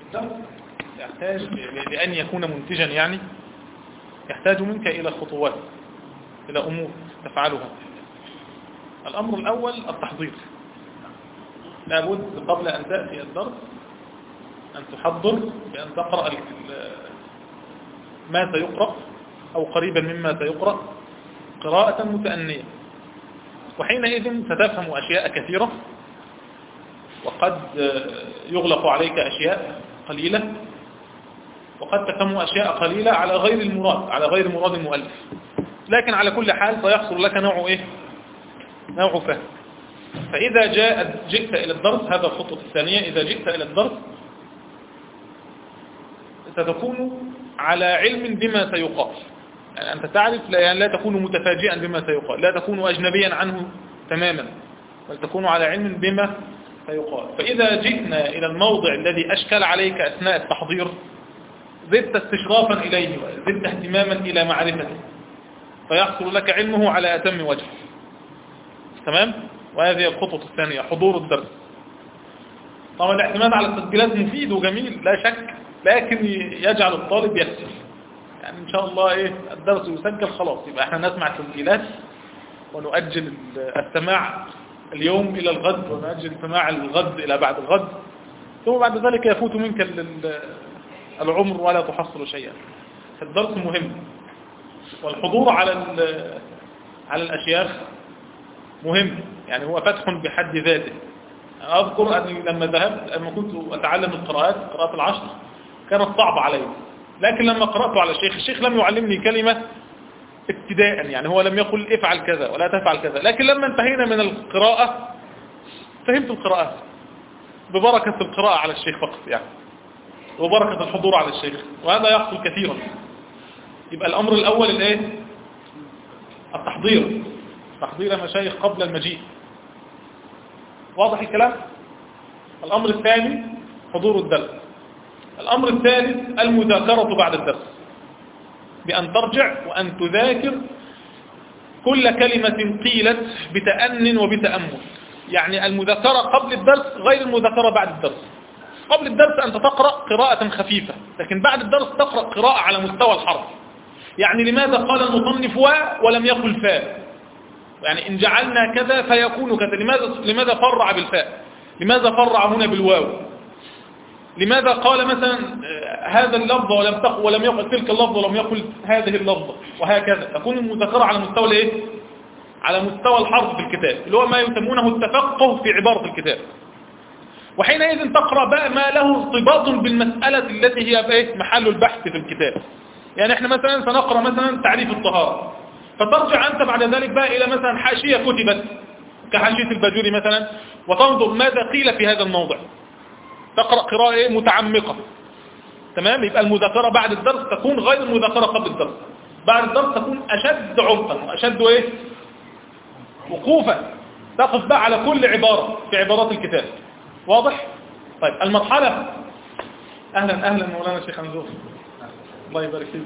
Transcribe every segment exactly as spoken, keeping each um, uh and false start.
يحتاج لأن يكون منتجا، يعني يحتاج منك إلى خطوات، إلى أمور تفعلها. الأمر الأول التحضير. لابد قبل أن تأتي الدرس أن تحضر بأن تقرأ ما سيقرأ أو قريبا مما سيقرأ قراءة متأنية، وحينئذ ستفهم أشياء كثيرة، وقد يغلق عليك أشياء قليلة، وقد تفهم أشياء قليلة على غير المراد على غير مراد المؤلف، لكن على كل حال سيحصل لك نوع إيه؟ نوع فهم. فإذا جاء جئت إلى الدرس، هذا الخطوة الثانية، إذا جئت إلى الدرس ستكون على علم بما سيقال، يعني أنت تعرف، لا, يعني لا تكون متفاجئا بما سيقال، لا تكون أجنبيا عنه تماما، بل تكون على علم بما سيقال. فإذا جئنا إلى الموضع الذي أشكل عليك أثناء التحضير زدت استشرافا إليه وزدت اهتماما إلى معرفته، فيحصل لك علمه على أتم وجه. تمام؟ وهذه الخطوة الثانية، حضور الدرس. طبعا الاعتماد على التسجيلات مفيد وجميل لا شك، لكن يجعل الطالب يسر، يعني إن شاء الله إيه الدرس يسجل خلاص، يبقى احنا نسمع التسجيلات ونؤجل السماع اليوم إلى الغد، ونؤجل سماع الغد إلى بعد الغد، ثم بعد ذلك يفوت منك العمر ولا تحصل شيئا. الدرس مهم، والحضور على على الأشياخ مهم، يعني هو فتح بحد ذاته. أنا أذكر أني لما ذهبت، لما كنت أتعلم القراءات، قراءة العشر كانت صعبة علي، لكن لما قرأت على الشيخ، الشيخ لم يعلمني كلمة ابتداء، يعني هو لم يقل افعل كذا ولا تفعل كذا، لكن لما انتهينا من القراءة فهمت القراءات ببركة القراءة على الشيخ فقط، يعني وبركة الحضور على الشيخ، وهذا يحصل كثيرا. يبقى الأمر الأول الايه؟ التحضير، تحضير المشايخ قبل المجيء. واضح الكلام؟ الأمر الثاني حضور الدرس. الأمر الثالث المذاكرة بعد الدرس، بأن ترجع وأن تذاكر كل كلمة قيلت بتأن وبتأمل. يعني المذاكرة قبل الدرس غير المذاكرة بعد الدرس. قبل الدرس أنت تقرأ قراءة خفيفة، لكن بعد الدرس تقرأ قراءة على مستوى الحرف. يعني لماذا قال المصنف و ولم يقل فاء؟ يعني إن جعلنا كذا فيكون كذا، لماذا لماذا فرع بالفاء؟ لماذا فرع هنا بالواو؟ لماذا قال مثلا هذا اللفظ ولم تقل ولم يقل تلك اللفظ ولم يقل هذه اللفظة؟ وهكذا تكون المذاكرة على مستوى الايه؟ على مستوى الحرف في الكتاب، اللي هو ما يسمونه التفقه في عبارة الكتاب. وحينئذ تقرأ بقى ما له ارتباط بالمسألة التي هي بقى محل البحث في الكتاب. يعني احنا مثلا سنقرأ مثلا تعريف الطهارة، فترجع أنت بعد ذلك بقى إلى مثلا حاشية كتبت كحاشية الباجوري مثلا، وتنظر ماذا قيل في هذا الموضع، تقرأ قراءة متعمقة. تمام؟ يبقى المذاكرة بعد الدرس تكون غير المذاكرة قبل الدرس. بعد الدرس تكون أشد عمقا وأشد إيه؟ وقوفا، تقف بقى على كل عبارة في عبارات الكتاب. واضح؟ طيب المرحلة، أهلا أهلا مولانا الشيخ أنزور، الله يبارك فيك.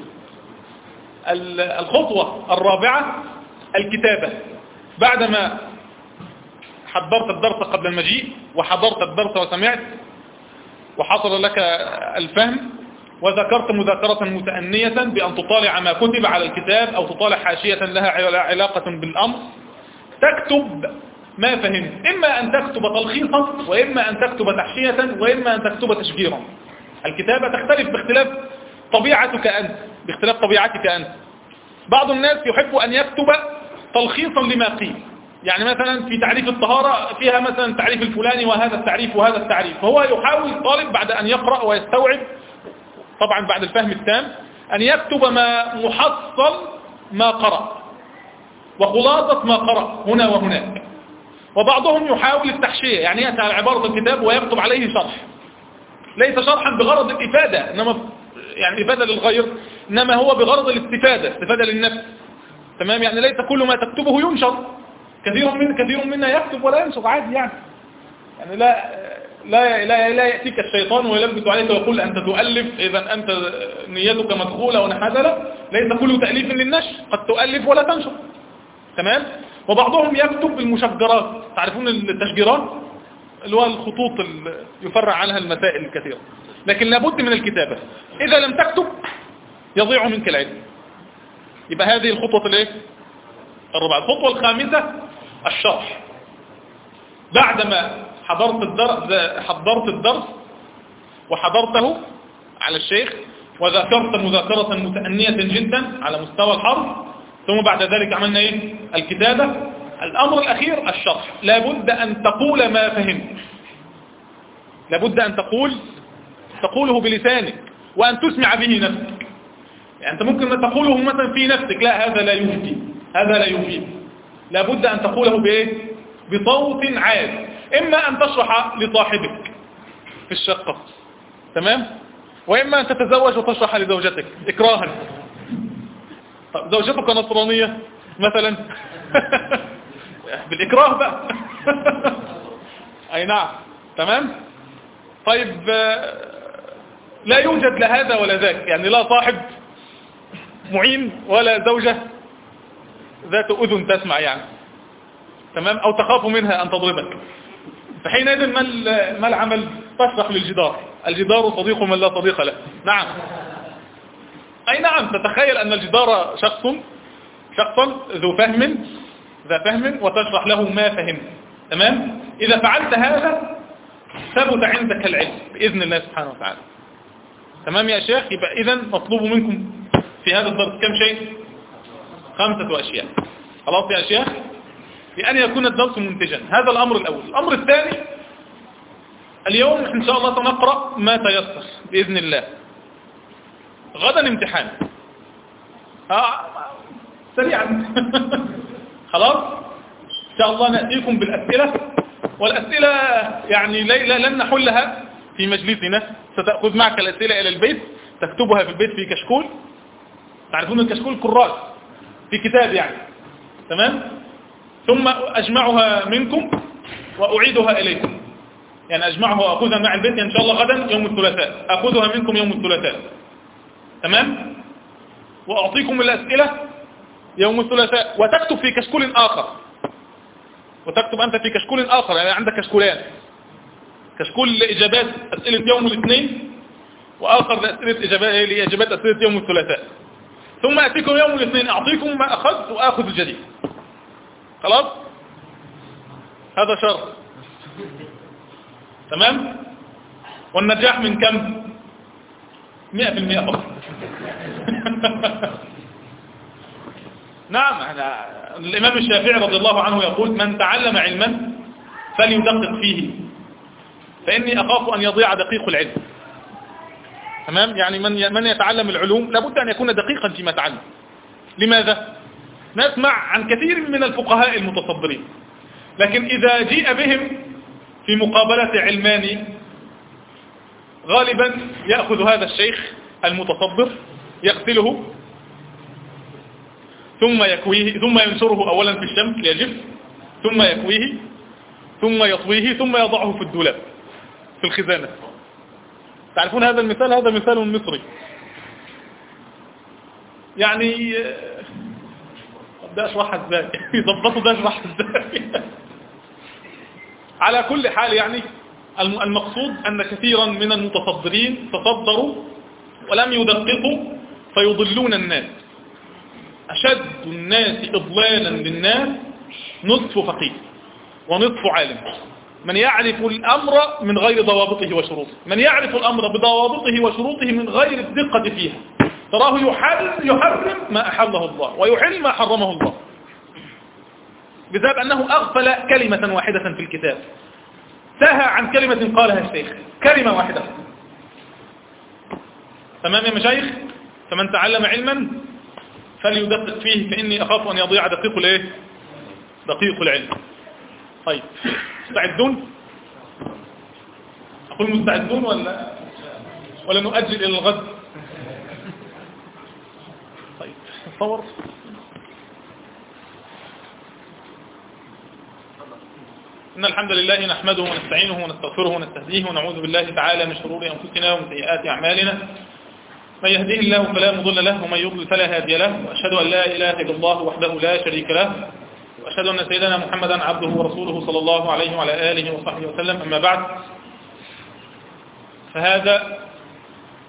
الخطوة الرابعة الكتابة. بعدما حضرت الدرس قبل المجيء، وحضرت الدرس وسمعت، وحصل لك الفهم، وذكرت مذاكرة متأنية بأن تطالع ما كتب على الكتاب أو تطالع حاشية لها علاقة بالأمر، تكتب ما فهمت، إما أن تكتب تلخيصا، وإما أن تكتب تحشية، وإما أن تكتب تشجيرا. الكتابة تختلف باختلاف طبيعتك أنت، باختلاف طبيعتك أنت. بعض الناس يحب أن يكتب تلخيصا لما قيل، يعني مثلا في تعريف الطهارة فيها مثلا تعريف الفلاني وهذا التعريف وهذا التعريف، فهو يحاول الطالب بعد أن يقرأ ويستوعب، طبعا بعد الفهم التام، أن يكتب ما محصل ما قرأ وخلاصة ما قرأ هنا وهناك. وبعضهم يحاول التحشية، يعني يأتي على عبارة الكتاب ويكتب عليه شرح، ليس شرحا بغرض الإفادة، إنما يعني إفادة للغير، إنما هو بغرض الاستفادة، استفادة للنفس. تمام؟ يعني ليس كل ما تكتبه ينشر، كثير من كثير منا يكتب ولا ينشر عادي، يعني يعني لا لا لا, لا يأتيك الشيطان ويلبس عليك ويقول أنت تؤلف، إذا أنت نيتك مدخولة ونحذلة. ليس كل تأليف للنشر، قد تؤلف ولا تنشر. تمام؟ وبعضهم يكتب بالمشجرات، تعرفون التشجيرات اللي هو الخطوط اللي يفرع عنها المسائل الكثيرة. لكن لابد من الكتابة. إذا لم تكتب يضيع منك العلم. يبقى هذه الخطوة الايه الرابعة. الخطوة الخامسة الشرح. بعدما حضرت الدرس حضرت الدرس وحضرته على الشيخ وذاكرت مذاكرة متأنية جدا على مستوى الحرف، ثم بعد ذلك عملنا ايه الكتابة. الأمر الأخير الشرح. لابد أن تقول ما فهمت، لابد أن تقول تقوله بلسانك وأن تسمع به نفسك. يعني أنت ممكن أن تقوله مثلا في نفسك، لا هذا لا يفيد، هذا لا يفيد. لابد أن تقوله بإيه؟ بصوت عال. إما أن تشرح لصاحبك في الشقة، تمام، وإما أن تتزوج وتشرح لزوجتك إكراها. طب زوجتك نصرانية مثلا بالإكراه بقى أي نعم، تمام. طيب لا يوجد لا هذا ولا ذاك، يعني لا صاحب معين ولا زوجة ذات أذن تسمع يعني، تمام، أو تخاف منها أن تضربك. فحينئذ ما العمل؟ تشرح للجدار. الجدار صديق من لا صديق له. نعم، أي نعم. تتخيل أن الجدار شخص شخصا ذو فهم ذا فهم وتشرح له ما فهمت، تمام. إذا فعلت هذا ثبت عندك العلم بإذن الله سبحانه وتعالى. تمام يا شيخ. يبقى إذن مطلوب منكم في هذا الدرس كم شيء؟ خمسة أشياء. خلاص يا شيخ، بأن يكون الدرس منتجا. هذا الأمر الأول. الأمر الثاني، اليوم إن شاء الله سنقرأ ما تيسر بإذن الله. غدا امتحان آه سريعا خلاص إن شاء الله نأتيكم بالأسئلة، والأسئلة يعني لن نحلها في مجلسنا. ستأخذ معك الأسئلة إلى البيت، تكتبها في البيت في كشكول. تعرفون الكشكول كراس في كتاب يعني، تمام. ثم أجمعها منكم وأعيدها إليكم، يعني أجمعها وأخذها مع البيت إن شاء الله غدا يوم الثلاثاء، أخذها منكم يوم الثلاثاء، تمام. وأعطيكم الأسئلة يوم الثلاثاء، وتكتب في كشكول آخر، وتكتب أنت في كشكول آخر. يعني عندك كشكولان، كشكول لإجابات أسئلة يوم الاثنين، وآخر لأسئلة إجابات لإجابات أسئلة يوم الثلاثاء. ثم أتيكم يوم الاثنين أعطيكم ما أخذت وأخذ الجديد. خلاص، هذا شرط، تمام. والنجاح من كم؟ مئة في المئة فقط نعم. الإمام الشافعي رضي الله عنه يقول: من تعلم علما فليدقق فيه، فإني أخاف أن يضيع دقيق العلم. تمام. يعني من من يتعلم العلوم لابد أن يكون دقيقا فيما تعلم. لماذا؟ نسمع عن كثير من الفقهاء المتصدرين، لكن إذا جيء بهم في مقابلة علماني غالبا يأخذ هذا الشيخ المتصدر يغسله ثم يكويه، ثم ينشره أولا في الشمس ليجف، ثم يكويه، ثم يطويه، ثم يضعه في الدولاب في الخزانة. تعرفون هذا المثال؟ هذا مثال مصري. يعني ده اشرحها ازاي يضبطوا ده اشرحها ازاي على كل حال، يعني المقصود أن كثيرا من المتصدرين تصدروا ولم يدققوا فيضلون الناس. أشد الناس إضلالا للناس نصف فقيه ونصف عالم. من يعرف الأمر من غير ضوابطه وشروطه، من يعرف الأمر بضوابطه وشروطه من غير الدقة فيها، تراه يحرم, يحرم ما أحله الله ويحل ما حرمه الله، بسبب أنه أغفل كلمة واحدة في الكتاب، سهى عن كلمة قالها الشيخ، كلمة واحدة. تمام يا مشايخ؟ فمن تعلم علما فليدقق فيه، فإني أخاف أن يضيع دقيق الايه؟ دقيق العلم. طيب، مستعدون؟ أقول مستعدون ولا ولا نؤجل إلى الغد؟ طيب، تصور. إن الحمد لله نحمده ونستعينه ونستغفره ونستهديه ونعوذ بالله تعالى من شرور أنفسنا ومن سيئات أعمالنا. من يهديه الله فلا مضل له ومن يضلل فلا هادي له، وأشهد أن لا إله إلا الله وحده لا شريك له، وأشهد أن سيدنا محمدا عبده ورسوله صلى الله عليه وعلى آله وصحبه وسلم. أما بعد، فهذا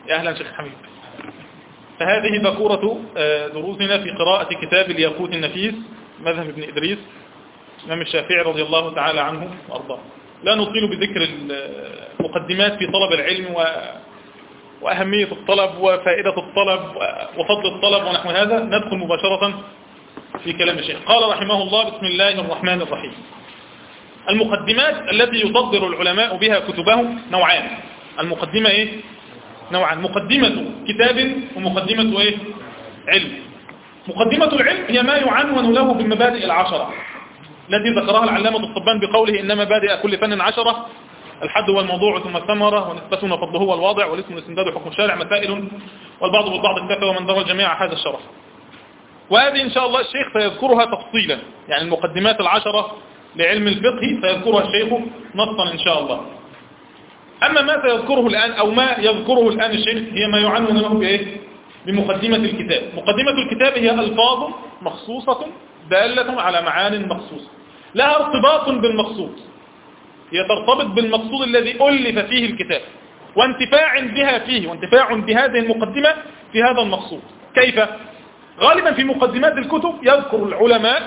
يا أهلا شيخ حميد. فهذه ذكورة دروسنا في قراءة كتاب الياقوت النفيس مذهب ابن إدريس الإمام الشافعي رضي الله تعالى عنه وأرضاه. لا نطيل بذكر المقدمات في طلب العلم و... وأهمية الطلب وفائدة الطلب وفضل الطلب ونحو هذا. ندخل مباشرة في كلام الشيخ. قال رحمه الله: بسم الله الرحمن الرحيم. المقدمات التي يصدر العلماء بها كتبهم نوعان. المقدمة إيه؟ نوعان: مقدمة كتاب ومقدمة إيه؟ علم. مقدمة العلم هي ما يعنون له بالمبادئ العشرة التي ذكرها العلامة الطبان بقوله: إنما مبادئ كل فن عشرة: الحد والموضوع ثم الثمرة ونسبته وفضله والواضع والاسم والاستمداد وحكم الشارع مسائل والبعض بالبعض اكتفى ومن درى الجميع هذا الشرف. وهذه إن شاء الله الشيخ سيذكرها تفصيلا، يعني المقدمات العشرة لعلم الفقه سيذكرها الشيخ نصا إن شاء الله. أما ما سيذكره الآن أو ما يذكره الآن الشيخ هي ما يعنون له بإيه؟ بمقدمة الكتاب. مقدمة الكتاب هي ألفاظ مخصوصة دالة على معان مخصوصة لها ارتباط بالمقصود، هي ترتبط بالمقصود الذي ألف فيه الكتاب وانتفاع بها فيه وانتفاع بهذه المقدمة في هذا المقصود. كيف؟ غالبا في مقدمات الكتب يذكر العلماء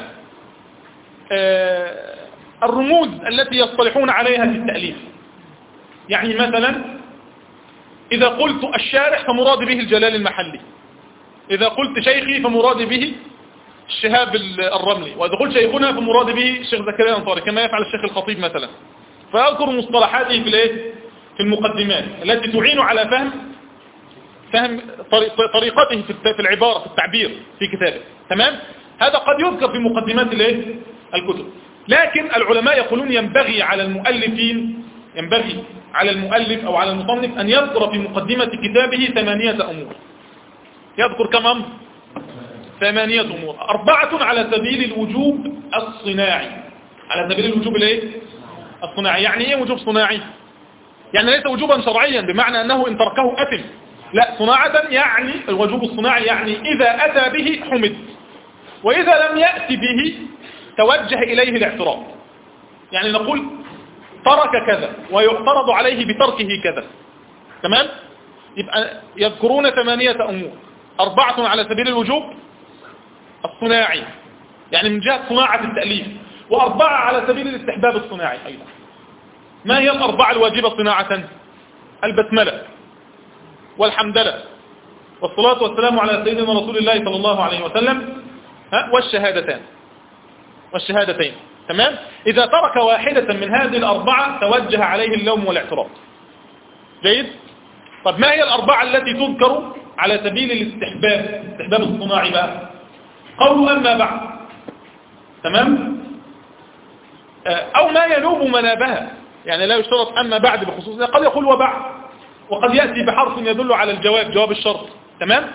الرموز التي يصطلحون عليها في التأليف. يعني مثلا إذا قلت الشارح فمراد به الجلال المحلي، إذا قلت شيخي فمراد به الشهاب الرملي، وإذا قلت شيخنا فمراد به الشيخ زكريا الأنصاري كما يفعل الشيخ الخطيب مثلا. فأذكر مصطلحاته في الايه في المقدمات التي تعين على فهم فهم طريقته في العبارة في التعبير في كتابه. تمام؟ هذا قد يذكر في مقدمات الايه الكتب، لكن العلماء يقولون ينبغي على المؤلفين ينبغي على المؤلف أو على المصنف أن يذكر في مقدمة كتابه ثمانية أمور. يذكر كم أمر؟ ثمانية أمور. أربعة على سبيل الوجوب الصناعي. على سبيل الوجوب الايه الصناعي. يعني ايه وجوب صناعي؟ يعني ليس وجوبا شرعيا بمعنى أنه إن تركه أثم، لا، صناعة يعني الوجوب الصناعي يعني إذا أتى به حمد، وإذا لم يأتي به توجه إليه الاعتراض. يعني نقول ترك كذا ويعترض عليه بتركه كذا. تمام؟ يبقى يذكرون ثمانية أمور: أربعة على سبيل الوجوب الصناعي يعني من جهة صناعة التأليف، وأربعة على سبيل الاستحباب الصناعي أيضا. ما هي الأربعة الواجبة صناعة؟ البسملة والحمدلة والصلاة والسلام على سيدنا رسول الله صلى الله عليه وسلم والشهادتان والشهادتين. تمام؟ إذا ترك واحدة من هذه الأربعة توجه عليه اللوم والاعتراض. جيد؟ طب ما هي الأربعة التي تذكر على سبيل الاستحباب الاستحباب الصناعي بقى؟ قول أما بعد. تمام؟ أو ما ينوب منابها، يعني لا يشترط أما بعد بخصوص، قد يقول وبعد، وقد يأتي بحرف يدل على الجواب جواب الشرط. تمام؟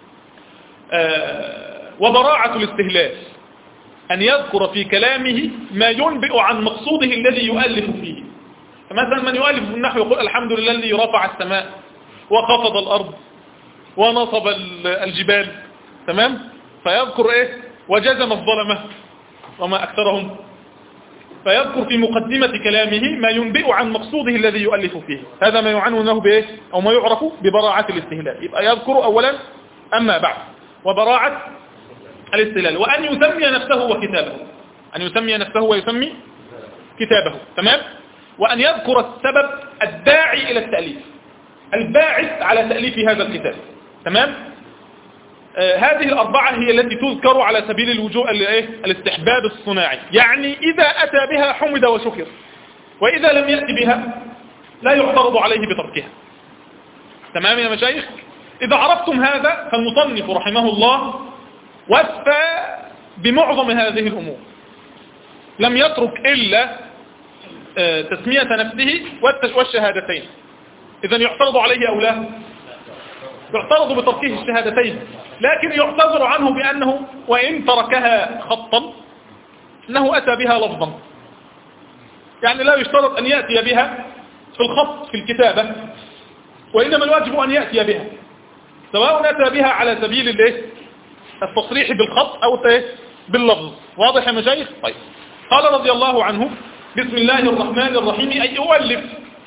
آه وبراعة الاستهلال، أن يذكر في كلامه ما ينبئ عن مقصوده الذي يؤلف فيه. مثلا من يؤلف في النحو يقول الحمد لله الذي رفع السماء وخفض الأرض ونصب الجبال. تمام؟ فيذكر إيه؟ وجزم الظلمة وما أكثرهم. فيذكر في مقدمة كلامه ما ينبئ عن مقصوده الذي يؤلف فيه. هذا ما يعنون له بإيه؟ أو ما يعرف ببراعة الاستهلال. يبقى يذكر أولا أما بعد وبراعة الاستهلال، وأن يسمي نفسه وكتابه، أن يسمي نفسه ويسمي كتابه. تمام؟ وأن يذكر السبب الداعي إلى التأليف الباعث على تأليف هذا الكتاب. تمام؟ آه هذه الأربعة هي التي تذكر على سبيل الوجوب الاستحباب الصناعي، يعني إذا أتى بها حمد وشكر، وإذا لم يأتي بها لا يعترض عليه بتركها. تمام يا مشايخ؟ إذا عرفتم هذا فالمصنف رحمه الله وفى بمعظم هذه الأمور، لم يترك إلا آه تسمية نفسه والشهادتين. إذا يعترض عليه أو لا؟ يعترض بتركه الشهادتين، لكن يعتذر عنه بأنه وإن تركها خطا أنه أتى بها لفظا. يعني لا يشترط أن يأتي بها في الخط في الكتابة، وإنما الواجب أن يأتي بها سواء أتى بها على سبيل الايه التصريح بالخط أو باللفظ. واضح يا مشايخ؟ طيب. قال رضي الله عنه: بسم الله الرحمن الرحيم، أي أؤلف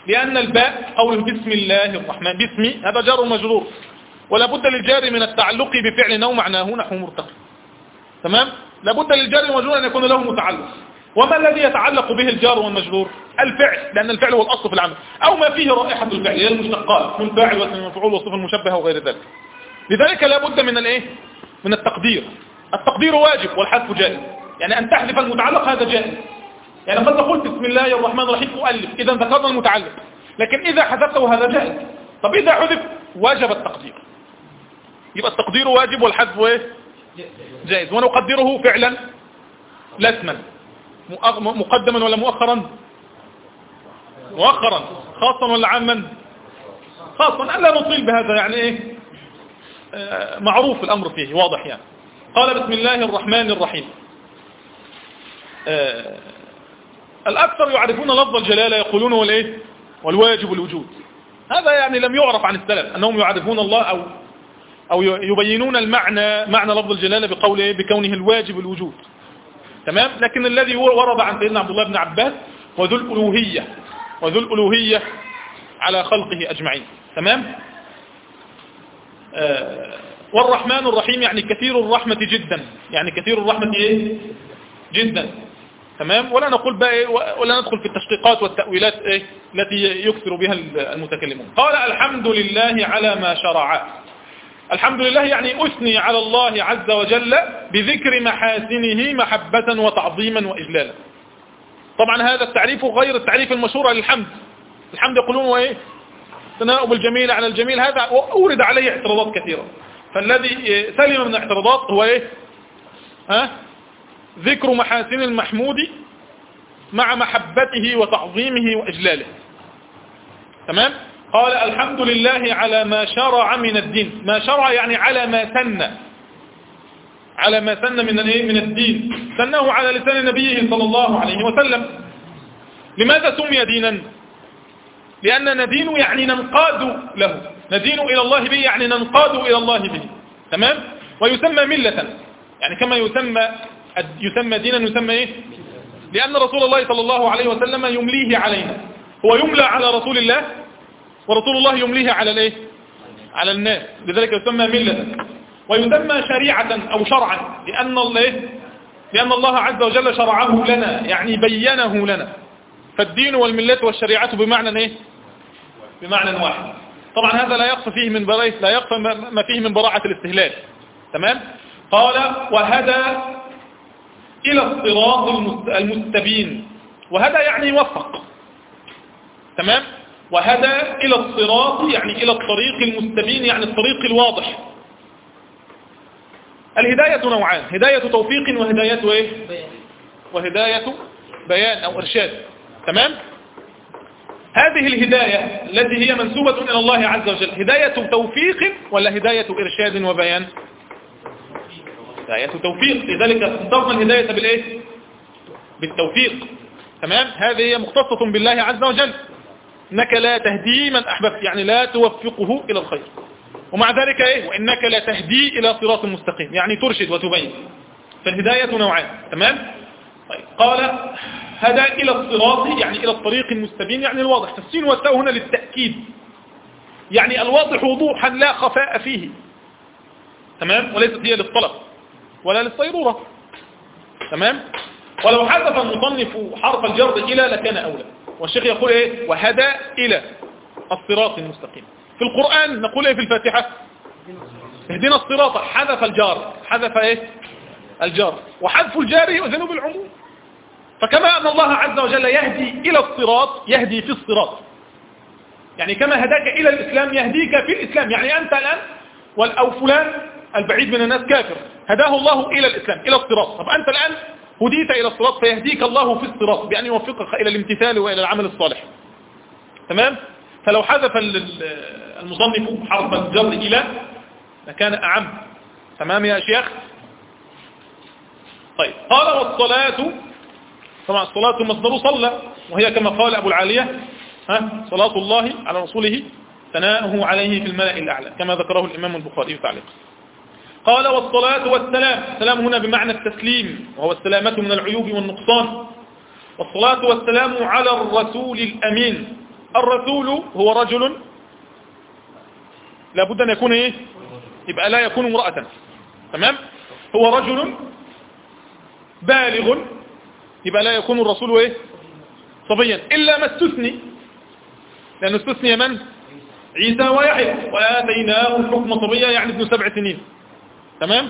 لأن الباء قوله بسم الله الرحمن، باسمي هذا جار ومجرور، ولا بد للجار من التعلق بفعل أو معناه نحو مرتقب. تمام؟ لا بد للجار والمجرور أن يكون له متعلق. وما الذي يتعلق به الجار والمجرور؟ الفعل، لأن الفعل هو الأصل في العمل، أو ما فيه رائحة الفعل هي المشتقات من فاعل واسم المفعول والصفة المشبهة وغير ذلك. لذلك لا بد من الايه؟ من التقدير. التقدير واجب والحذف جائز، يعني أن تحذف المتعلق هذا جائز. يعني قد قلت بسم الله الرحمن الرحيم أؤلف، إذا ذكرنا المتعلق، لكن إذا حذفته هذا جائز. طب إذا حذف وجب التقدير، يبقى التقدير واجب والحذف ايه؟ جائز. ونقدره فعلا لا اسما، مقدما ولا مؤخرا؟ مؤخرا. خاصا ولا عاما؟ خاصا. ألا نطيل بهذا، يعني ايه آه معروف الأمر فيه واضح. يعني قال بسم الله الرحمن الرحيم. آه الأكثر يعرفون لفظ الجلالة، يقولون والايه والواجب الوجود. هذا يعني لم يعرف عن السلف أنهم يعرفون الله أو أو يبينون المعنى، معنى لفظ الجلالة بقوله بكونه الواجب الوجود. تمام؟ لكن الذي ورد عن سيدنا عبد الله بن عباس وذو الألوهية، وذو الألوهية على خلقه أجمعين. تمام؟ آه والرحمن الرحيم يعني كثير الرحمة جدا، يعني كثير الرحمة إيه؟ جدا. تمام؟ ولا نقول بقى إيه، ولا ندخل في التشقيقات والتأويلات إيه التي يكثر بها المتكلمون. قال الحمد لله على ما شرع. الحمد لله يعني أثني على الله عز وجل بذكر محاسنه محبة وتعظيما وإجلالا. طبعا هذا التعريف غير التعريف المشهور للحمد. الحمد يقولون وإيه ثناء بالجميل على الجميل، هذا أورد عليه اعتراضات كثيرة. فالذي سلم من الاعتراضات هو إيه ها؟ ذكر محاسن المحمود مع محبته وتعظيمه وإجلاله. تمام؟ قال الحمد لله على ما شرع من الدين. ما شرع يعني على ما سن، على ما سن من الايه من الدين، سنه على لسان نبيه صلى الله عليه وسلم. لماذا سمي دينا؟ لأن ندين يعني ننقاد له، ندين إلى الله به يعني ننقاد إلى الله به. تمام؟ ويسمى ملة، يعني كما يسمى يسمى دينا يسمى ايه؟ لأن رسول الله صلى الله عليه وسلم يمليه علينا، هو يملى على رسول الله ورسول الله يمليه على الايه على الناس، لذلك يسمى ملة. ويسمى شريعة أو شرعا لأن الله لأن الله عز وجل شرعه لنا، يعني بينه لنا. فالدين والملة والشريعة بمعنى ايه بمعنى واحد. طبعا هذا لا يقصى فيه من براءة لا يقصى ما فيه من براعة الاستهلال. تمام؟ قال وهدى إلى الصراط المستبين. وهدى يعني وفق. تمام؟ وهدى إلى الصراط يعني إلى الطريق المستبين، يعني الطريق الواضح. الهداية نوعان، هداية توفيق وهداية إيه؟ وهداية بيان أو إرشاد. تمام؟ هذه الهداية التي هي منسوبة إلى الله عز وجل هداية توفيق ولا هداية إرشاد وبيان؟ هداية توفيق، لذلك اختصرنا الهداية بالإيه؟ بالتوفيق. تمام؟ هذه هي مختصة بالله عز وجل، إنك لا تهدي من أحببت، يعني لا توفقه إلى الخير. ومع ذلك إيه؟ وإنك لا تهدي إلى صراط مستقيم، يعني ترشد وتبين. فالهداية نوعان. تمام؟ طيب. قال هدى إلى الصراط يعني إلى الطريق المستبين، يعني الواضح. السين والتاء هنا للتأكيد، يعني الواضح وضوحا لا خفاء فيه. تمام؟ وليست هي للطلب ولا للصيرورة. تمام؟ ولو حذف المصنف حرف الجر إلى لكان أولى. والشيخ يقول إيه؟ وهدى إلى الصراط المستقيم. في القرآن نقول إيه في الفاتحة؟ اهدنا الصراط، حذف الجار، حذف إيه؟ الجار. وحذف الجار يؤذن بالعموم. فكما أن الله عز وجل يهدي إلى الصراط يهدي في الصراط، يعني كما هداك إلى الإسلام يهديك في الإسلام. يعني أنت الآن أو فلان البعيد من الناس كافر، هداه الله إلى الإسلام إلى الصراط. طب أنت الآن هديت إلى الصراط فيهديك الله في الصراط بأن يوفقك إلى الامتثال وإلى العمل الصالح. تمام؟ فلو حذف المصنف حرف الجر إلى لكان أعم. تمام يا شيخ؟ طيب. قال والصلاة، طبعا الصلاة مصدر صلى، وهي كما قال أبو العالية ها صلاة الله على رسوله ثناؤه عليه في الملأ الأعلى، كما ذكره الإمام البخاري تعليق. قال والصلاة والسلام، السلام هنا بمعنى التسليم، وهو السلامة من العيوب والنقصان. والصلاة والسلام على الرسول الأمين الرسول هو رجل لابد أن يكون إيه؟ يبقى لا يكون امرأة. تمام؟ هو رجل بالغ، يبقى لا يكون الرسول إيه؟ صبيا، إلا ما استثني، لأنه استثني من؟ عيسى ويحيى، وآتيناه الحكم صبيا يعني ابن سبع سنين. تمام؟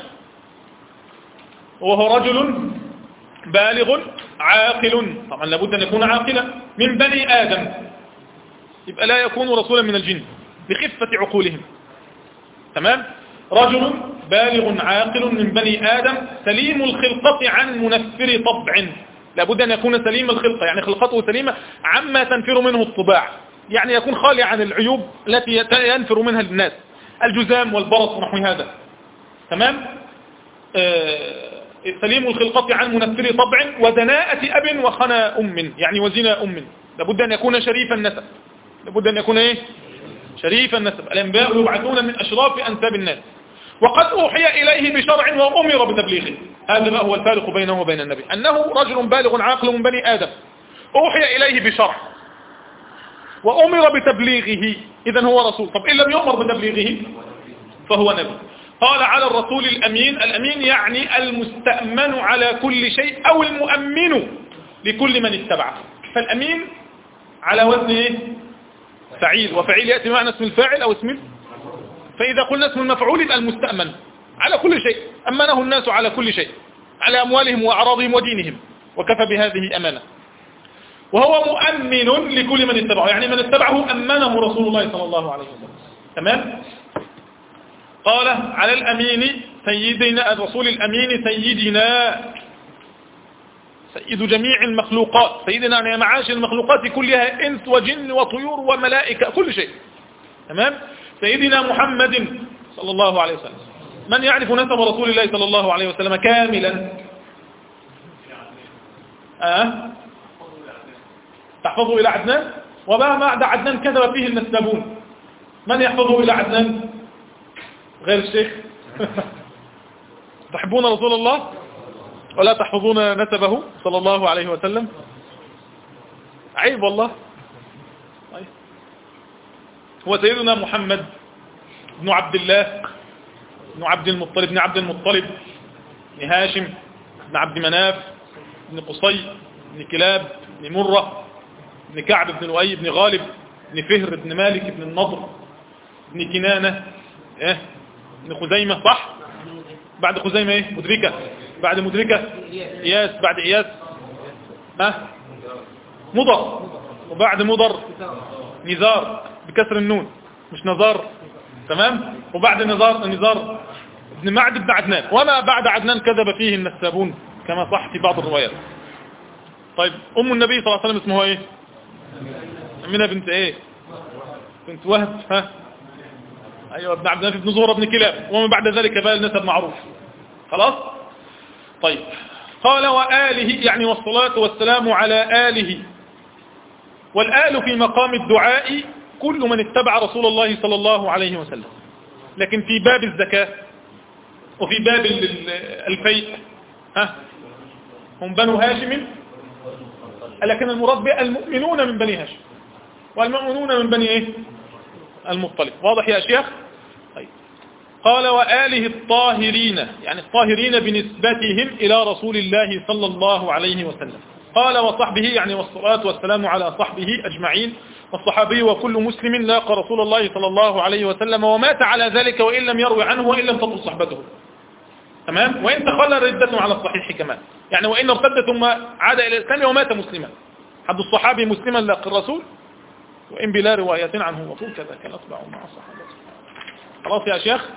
وهو رجل بالغ عاقل، طبعا لابد أن يكون عاقلا من بني آدم، يبقى لا يكون رسولا من الجن بخفة عقولهم. تمام؟ رجل بالغ عاقل من بني آدم سليم الخلقة عن منفر طبع، لابد أن يكون سليم الخلقة، يعني خلقته سليمة عما تنفر منه الطباع، يعني يكون خالي عن العيوب التي ينفر منها الناس، الجزام والبرص ونحو هذا. تمام؟ آه سليم الخلقة عن منفر طبع ودناءة أب وخنا أم، يعني وزنا أم، لابد أن يكون شريف النسب، لابد أن يكون إيه؟ شريف النسب. الأنبياء يبعثون من أشراف أنساب الناس، وقد أوحي إليه بشرع وأمر بتبليغه. هذا ما هو الفارق بينه وبين النبي، أنه رجل بالغ عاقل من بني آدم أوحي إليه بشرع وأمر بتبليغه، إذن هو رسول. طب إن لم يؤمر بتبليغه فهو نبي. قال على الرسول الأمين، الأمين يعني المستأمن على كل شيء أو المؤمن لكل من اتبعه. فالأمين على وزن إيه؟ فعيل، وفعيل يأتي معنى اسم الفاعل أو اسم، فإذا قلنا اسم المفعول يبقى المستأمن على كل شيء، أمنه الناس على كل شيء، على أموالهم وأعراضهم ودينهم، وكفى بهذه أمانة. وهو مؤمن لكل من اتبعه، يعني من اتبعه أمنه رسول الله صلى الله عليه وسلم. تمام؟ قال على الأمين سيدنا الرسول الأمين سيدنا سيد جميع المخلوقات، سيدنا يعني معاش المخلوقات كلها، إنس وجن وطيور وملائكة كل شيء. تمام؟ سيدنا محمد صلى الله عليه وسلم. من يعرف نسب رسول الله صلى الله عليه وسلم كاملا؟ أه؟ تحفظه إلى عدنان؟ وما بعد عدنان كذب فيه النسابون. من يحفظه إلى عدنان غير الشيخ؟ تحبون رسول الله ولا تحفظون نسبه صلى الله عليه وسلم؟ عيب والله. طيب. هو سيدنا محمد بن عبد الله بن عبد المطلب بن عبد المطلب بن هاشم بن عبد مناف بن قصي بن كلاب بن مرة بن كعب بن لؤي بن غالب بن فهر بن مالك بن النضر بن كنانة إيه؟ بن خزيمة، صح؟ بعد خزيمة ايه؟ مدركة. بعد مدركة إياس. بعد إياس ها؟ مضر. وبعد مضر نزار بكسر النون مش نزار. تمام؟ وبعد نزار نزار ابن معد بن عدنان. وما بعد عدنان كذب فيه النسابون كما صح في بعض الروايات. طيب أم النبي صلى الله عليه وسلم اسمها ايه؟ أمينة بنت ايه؟ بنت وهب. ها؟ أيوة ابن عبد الله بن زهرة بن كلاب. ومن بعد ذلك بقى النسب معروف. خلاص؟ طيب قال وآله، يعني والصلاة والسلام على آله. والآل في مقام الدعاء كل من اتبع رسول الله صلى الله عليه وسلم. لكن في باب الزكاة وفي باب الفيء ها هم بنو هاشم، لكن المراد به المؤمنون من بني هاشم والمؤمنون من بني ايه؟ المطلب. واضح يا شيخ؟ طيب قال وآله الطاهرين، يعني الطاهرين بنسبتهم إلى رسول الله صلى الله عليه وسلم. قال وصحبه، يعني والصلاة والسلام على صحبه أجمعين. والصحابي وكل مسلم لاقى رسول الله صلى الله عليه وسلم ومات على ذلك وإن لم يروي عنه وإن لم تطل صحبته. تمام؟ وإن تخلى ردته على الصحيح كمان، يعني وإن ارتد ثم عاد إلى الإسلام ومات مسلما. حد الصحابي مسلما لاقى الرسول وإن بلا رواية عنه وطول كذا كان أتبع مع الصحابة. خلاص يا شيخ؟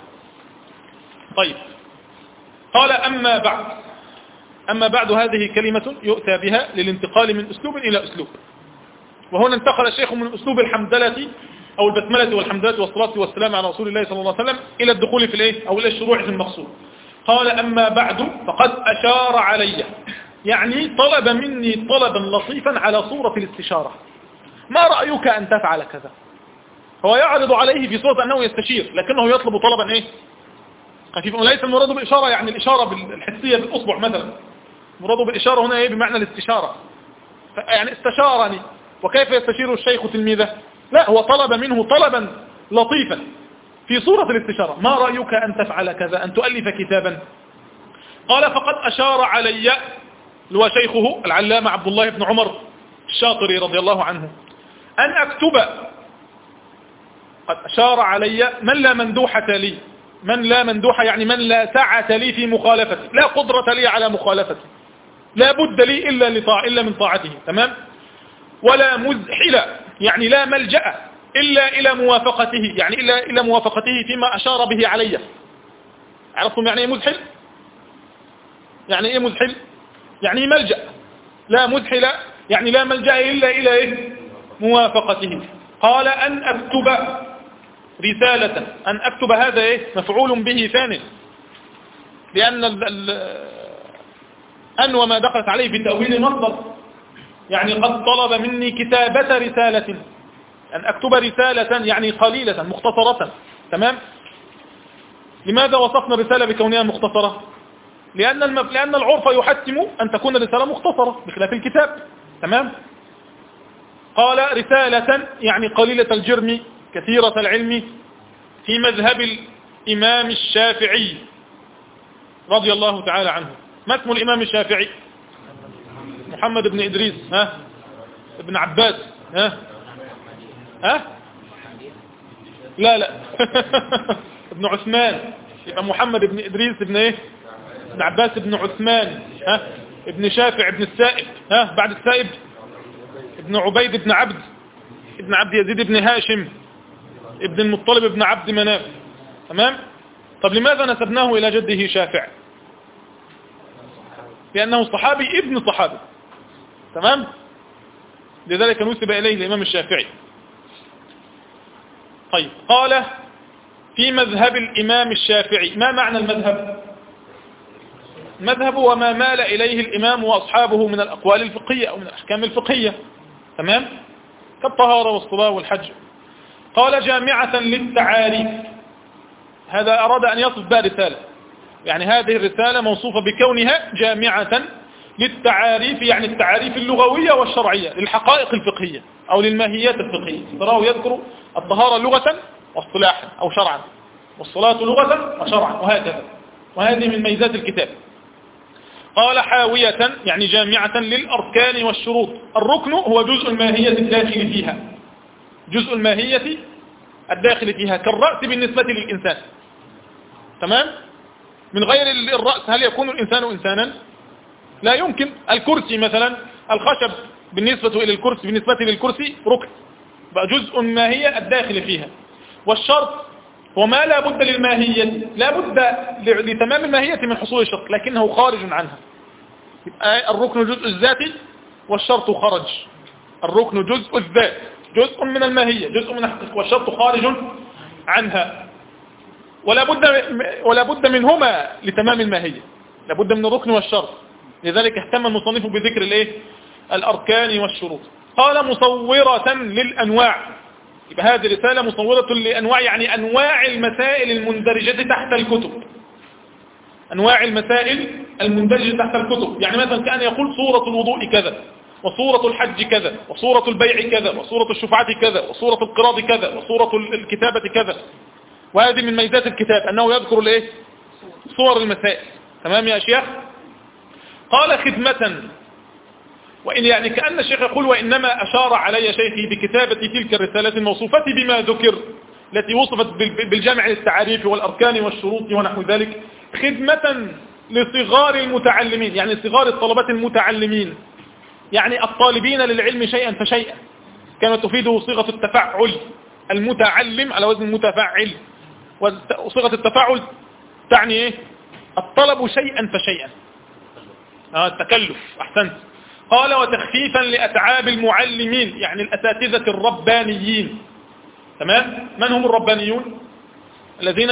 طيب قال أما بعد. أما بعد هذه كلمة يؤتى بها للانتقال من أسلوب إلى أسلوب. وهنا انتقل الشيخ من أسلوب الحمدلة أو البسملة والحمدلة والصلاة والسلام على رسول الله صلى الله عليه وسلم إلى الدخول في الإيه أو إلى الشروع في المقصود. قال أما بعد فقد أشار علي، يعني طلب مني طلبا لطيفا على صورة الاستشارة. ما رأيك أن تفعل كذا؟ هو يعرض عليه في صورة أنه يستشير، لكنه يطلب طلبا إيه خفيف، وليس المراد بالإشارة يعني الإشارة بالحسية بالأصبع مثلا. مراد بالإشارة هنا إيه بمعنى الاستشارة، يعني استشارني وكيف يستشير الشيخ تلميذه؟ لا، هو طلب منه طلبا لطيفا في صورة الاستشارة: ما رأيك أن تفعل كذا، أن تؤلف كتابا؟ قال: فقد أشار علي هو شيخه العلامة عبد الله بن عمر الشاطري رضي الله عنه أن أكتب، قد أشار علي من لا مندوحة لي، من لا مندوحة يعني من لا سعة لي في مخالفتي، لا قدرة لي على مخالفتي، لا بد لي إلا, لطاع إلا من طاعته، تمام؟ ولا مزحل يعني لا ملجأ إلا إلى موافقته، يعني إلا إلى موافقته فيما أشار به علي. عرفتم يعني إيه مزحل؟ يعني إيه مزحل؟ يعني ملجأ. لا مزحل يعني لا ملجأ إلا إلى إيه؟ موافقته. قال: أن أكتب رسالة، أن أكتب هذا إيه؟ مفعول به ثاني، لأن ال ال أن وما دخلت عليه في تأويل مصدر، يعني قد طلب مني كتابة رسالة. أن أكتب رسالة يعني قليلة مختصرة، تمام؟ لماذا وصفنا الرسالة بكونها مختصرة؟ لأن المف... لأن العرف يحتم أن تكون الرسالة مختصرة بخلاف الكتاب، تمام؟ قال: رسالة يعني قليلة الجرم كثيرة العلم في مذهب الإمام الشافعي رضي الله تعالى عنه. ما اسم الإمام الشافعي؟ محمد بن إدريس، ها؟ ابن عباس، ها؟ ها؟ لا لا ابن عثمان. يبقى محمد بن إدريس ابن ايه؟ ابن عباس ابن عثمان، ها؟ ابن شافع ابن السائب، ها؟ بعد السائب ابن عبيد ابن عبد ابن عبد يزيد ابن هاشم ابن المطلب ابن عبد مناف، تمام؟ طب لماذا نسبناه إلى جده شافع؟ لأنه صحابي ابن صحابي، تمام؟ لذلك نسب إليه الإمام الشافعي. طيب، قال: في مذهب الإمام الشافعي. ما معنى المذهب؟ المذهب وما مال إليه الإمام وأصحابه من الأقوال الفقهية أو من الأحكام الفقهية، تمام؟ كالطهارة والصلاة والحج. قال: جامعة للتعاريف. هذا أراد أن يصف بها رسالة، يعني هذه الرسالة موصوفة بكونها جامعة للتعاريف، يعني التعاريف اللغوية والشرعية للحقائق الفقهية أو للماهيات الفقهية. تراه يذكر الطهارة لغة واصطلاحا أو شرعا، والصلاة لغة وشرعا، وهكذا. وهذه من ميزات الكتاب. قال: حاوية يعني جامعة للأركان والشروط. الركن هو جزء الماهية الداخل فيها، جزء الماهية الداخل فيها كالرأس بالنسبة للإنسان، تمام؟ من غير الرأس هل يكون الإنسان إنسانا؟ لا يمكن. الكرسي مثلا، الخشب بالنسبة إلى الكرسي بالنسبة للكرسي ركن، بقى جزء الماهية الداخل فيها. والشرط هو ما لا بد للماهية، لا بد لتمام الماهية من حصول الشرط لكنه خارج عنها. يبقى الركن جزء الذاتي والشرط خرج. الركن جزء الذات، جزء من الماهية، جزء من الحقيقة، والشرط خارج عنها. ولا بد ولا بد منهما لتمام الماهية، لا بد من الركن والشرط. لذلك اهتم المصنف بذكر الايه؟ الأركان والشروط. قال: مصورة للأنواع. يبقى هذه رسالة مصورة لأنواع، يعني أنواع المسائل المندرجة تحت الكتب، أنواع المسائل المندرجة تحت الكتب. يعني مثلا كأن يقول صورة الوضوء كذا، وصورة الحج كذا، وصورة البيع كذا، وصورة الشفعة كذا، وصورة القراض كذا، وصورة الكتابة كذا. وهذه من ميزات الكتاب أنه يذكر الايه؟ صور المسائل، تمام يا شيخ؟ قال: خدمة. وإن يعني كأن الشيخ يقول: وإنما أشار علي شيخي بكتابة تلك الرسالة الموصوفة بما ذكر، التي وصفت بالجمع للتعاريف والأركان والشروط ونحو ذلك، خدمة لصغار المتعلمين، يعني صغار الطلبة المتعلمين، يعني الطالبين للعلم شيئا فشيئا. كما تفيده صيغة التفاعل، المتعلم على وزن المتفاعل، وصيغة التفاعل تعني إيه؟ الطلب شيئا فشيئا، آه التكلف. أحسنت. قال: وتخفيفا لأتعاب المعلمين، يعني الأساتذة الربانيين، تمام؟ من هم الربانيون؟ الذين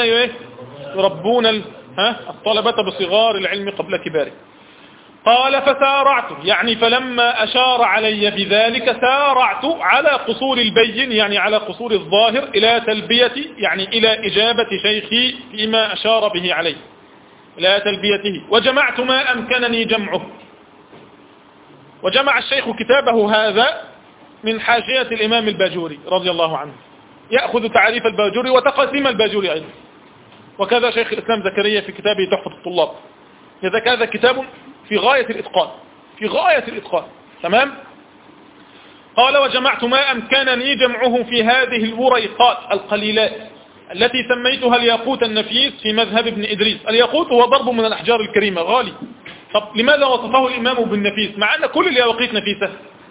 يربون الطلبة بصغار العلم قبل كباره. قال: فسارعت، يعني فلما أشار علي بذلك سارعت على قصور البين، يعني على قصور الظاهر، إلى تلبية، يعني إلى إجابة شيخي فيما أشار به علي، إلى تلبيته. وجمعت ما أمكنني جمعه. وجمع الشيخ كتابه هذا من حاشية الإمام الباجوري رضي الله عنه، يأخذ تعريف الباجوري وتقاسيم الباجوري أيضا، وكذا شيخ الإسلام زكريا في كتابه تحفة الطلاب. إذا هذا كتاب في غاية الإتقان، في غاية الإتقان. تمام. قال وجمعت ما أمكنني جمعه في هذه الوريقات القليلات التي سميتها الياقوت النفيس في مذهب ابن إدريس. الياقوت هو ضرب من الأحجار الكريمة غالي. طب لماذا وصفه الإمام بالنفيس مع أن كل الياقوت نفيسة؟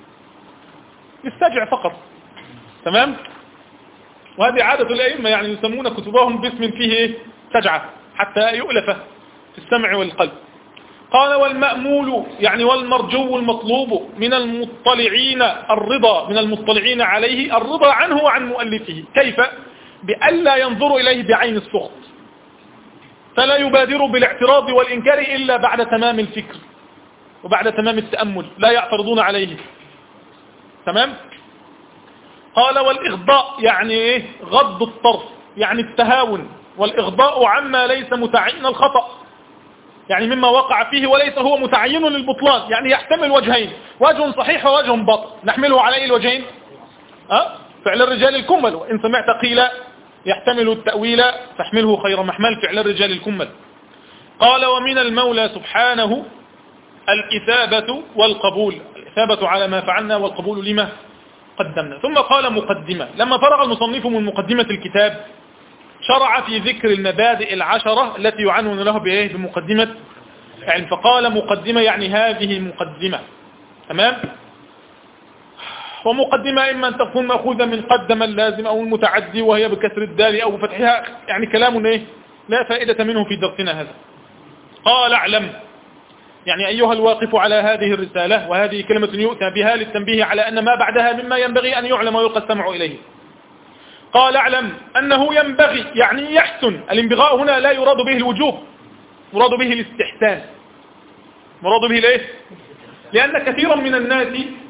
يستجع فقط. تمام. وهذه عادة الأئمة، يعني يسمون كتبهم باسم فيه سجعة حتى يؤلف في السمع والقلب. قال والمأمول يعني والمرجو المطلوب من المطلعين الرضا من المطلعين عليه الرضا عنه وعن مؤلفه. كيف؟ بألا ينظروا إليه بعين السخط، فلا يبادروا بالاعتراض والإنكار إلا بعد تمام الفكر وبعد تمام التأمل، لا يعترضون عليه. تمام. قال والإغضاء يعني إيه؟ غض الطرف، يعني التهاون والإغضاء عما ليس متعين الخطأ، يعني مما وقع فيه وليس هو متعين للبطلان، يعني يحتمل وجهين، وجه صحيح ووجه باطل، نحمله على أي الوجهين؟ أه؟ فعل الرجال الكمل، وإن سمعت قيل يحتمل التأويل فاحمله خير محمل، فعل الرجال الكمل. قال ومن المولى سبحانه الإثابة والقبول، الإثابة على ما فعلنا والقبول لما قدمنا. ثم قال مقدمة، لما فرغ المصنف من مقدمة الكتاب شرع في ذكر المبادئ العشرة التي يعنون له بإيه؟ بمقدمة علم. فقال مقدمة يعني هذه مقدمة. تمام. ومقدمة إما أن تكون مأخوذة من قدم اللازم أو المتعدي وهي بكسر الدال أو بفتحها، يعني كلام إيه؟ لا فائدة منه في درسنا هذا. قال اعلم يعني أيها الواقف على هذه الرسالة، وهذه كلمة يؤتى بها للتنبيه على أن ما بعدها مما ينبغي أن يعلم ويلقى السمع إليه. قال اعلم أنه ينبغي يعني يحسن. الانبغاء هنا لا يراد به الوجوب، مراد به الاستحسان. مراد به ليه؟ لأن كثيرا من الناس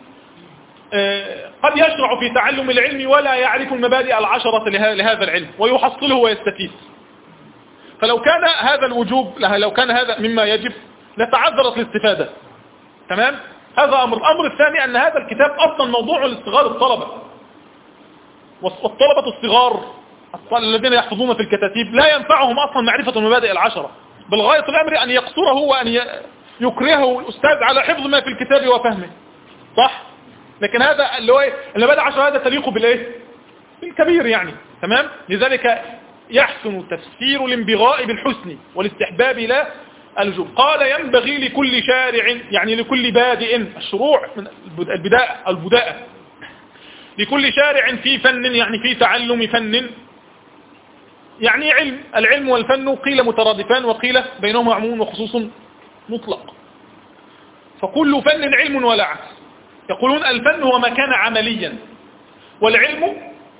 قد يشرع في تعلم العلم ولا يعرف المبادئ العشرة لهذا العلم ويحصله ويستفيد. فلو كان هذا الوجوب لو كان هذا مما يجب لتعذرت الاستفادة. تمام. هذا أمر. الأمر الثاني أن هذا الكتاب أصلا موضوع لاصطغار الطلبة، والطلبة الصغار الذين يحفظون في الكتاتيب لا ينفعهم أصلا معرفة المبادئ العشرة، بل غاية الأمر أن يقصره وأن يكرهه الأستاذ على حفظ ما في الكتاب وفهمه. صح؟ لكن هذا اللي هو المبادئ العشرة هذا تليق بالإيه؟ بالكبير يعني. تمام. لذلك يحسن تفسير الانبغاء بالحسن والاستحباب لا الوجوب. قال ينبغي لكل شارع يعني لكل بادئ، الشروع من البداء البداءة، لكل شارع في فن يعني في تعلم فن، يعني علم. العلم والفن قيل مترادفان وقيل بينهما عموم وخصوص مطلق، فكل فن علم ولا عكس. يقولون الفن هو ما كان عمليا، والعلم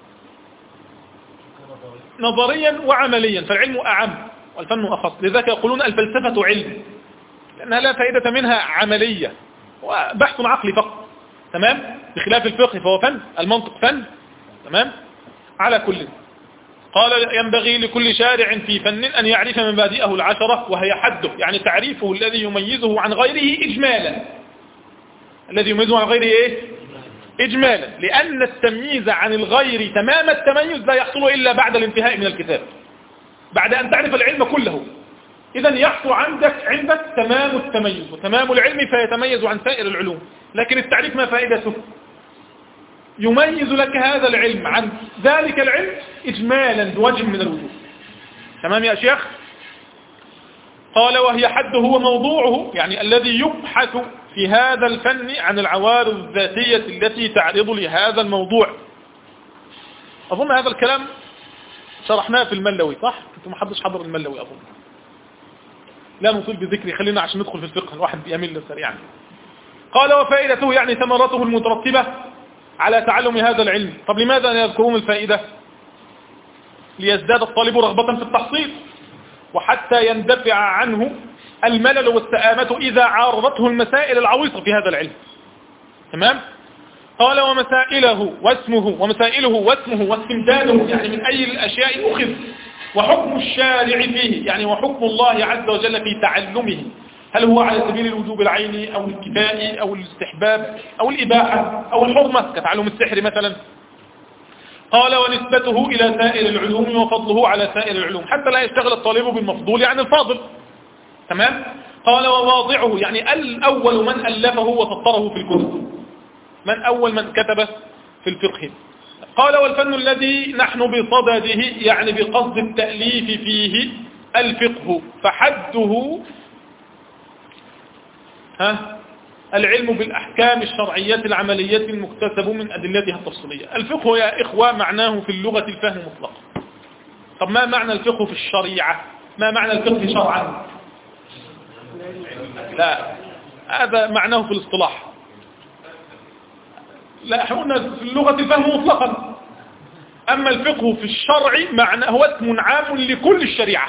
نظريا وعمليا، فالعلم أعم والفن أخص. لذلك يقولون الفلسفة علم لأنها لا فائدة منها عملية وبحث عقلي فقط. تمام. بخلاف الفقه فهو فن، المنطق فن. تمام. على كل. قال ينبغي لكل شارع في فن أن يعرف مبادئه العشرة، وهي حده يعني تعريفه الذي يميزه عن غيره إجمالا. الذي يميزه عن غيره إيه؟ إجمالا، لأن التمييز عن الغير تمام التميز لا يحصل إلا بعد الانتهاء من الكتاب، بعد أن تعرف العلم كله. إذن يحصل عندك عندك تمام التميز وتمام العلم فيتميز عن سائر العلوم. لكن التعريف ما فائدته؟ يميز لك هذا العلم عن ذلك العلم إجمالا بوجه من الوجوه. تمام يا شيخ؟ قال وهي حده هو موضوعه، يعني الذي يبحث في هذا الفن عن العوارض الذاتية التي تعرض لهذا الموضوع. أظن هذا الكلام شرحناه في الملوي، صح؟ انتم ما حدش حضر الملوي أظن. لا نطيل بذكري، خلينا عشان ندخل في الفقه، الواحد يميل سريعا. قال وفائدته يعني ثمرته المترتبة على تعلم هذا العلم. طب لماذا يذكرون الفائدة؟ ليزداد الطالب رغبة في التحصيل، وحتى يندفع عنه الملل والسآمة إذا عارضته المسائل العويصة في هذا العلم. تمام؟ قال ومسائله واسمه ومسائله واسمه واستمداده يعني من أي الأشياء أخذ، وحكم الشارع فيه يعني وحكم الله عز وجل في تعلمه، هل هو على سبيل الوجوب العيني أو الكفائي أو الاستحباب أو الإباحة أو الحرمة كتعلم السحر مثلا. قال ونسبته إلى سائر العلوم وفضله على سائر العلوم حتى لا يشتغل الطالب بالمفضول عن الفاضل. تمام. قال وواضعه يعني الأول من ألفه وسطره في الكتب، من أول من كتب في الفقه. قال والفن الذي نحن بصدده يعني بقصد التأليف فيه الفقه، فحده ها العلم بالأحكام الشرعية العملية المكتسب من أدلتها التفصيلية. الفقه يا إخوة معناه في اللغة الفهم مطلقا. طب ما معنى الفقه في الشريعة؟ ما معنى الفقه شرعا؟ لا، هذا معناه في الاصطلاح. لا، احنا قلنا في اللغة الفهم مطلقا. أما الفقه في الشرع معناه هو اسم عام لكل الشريعة.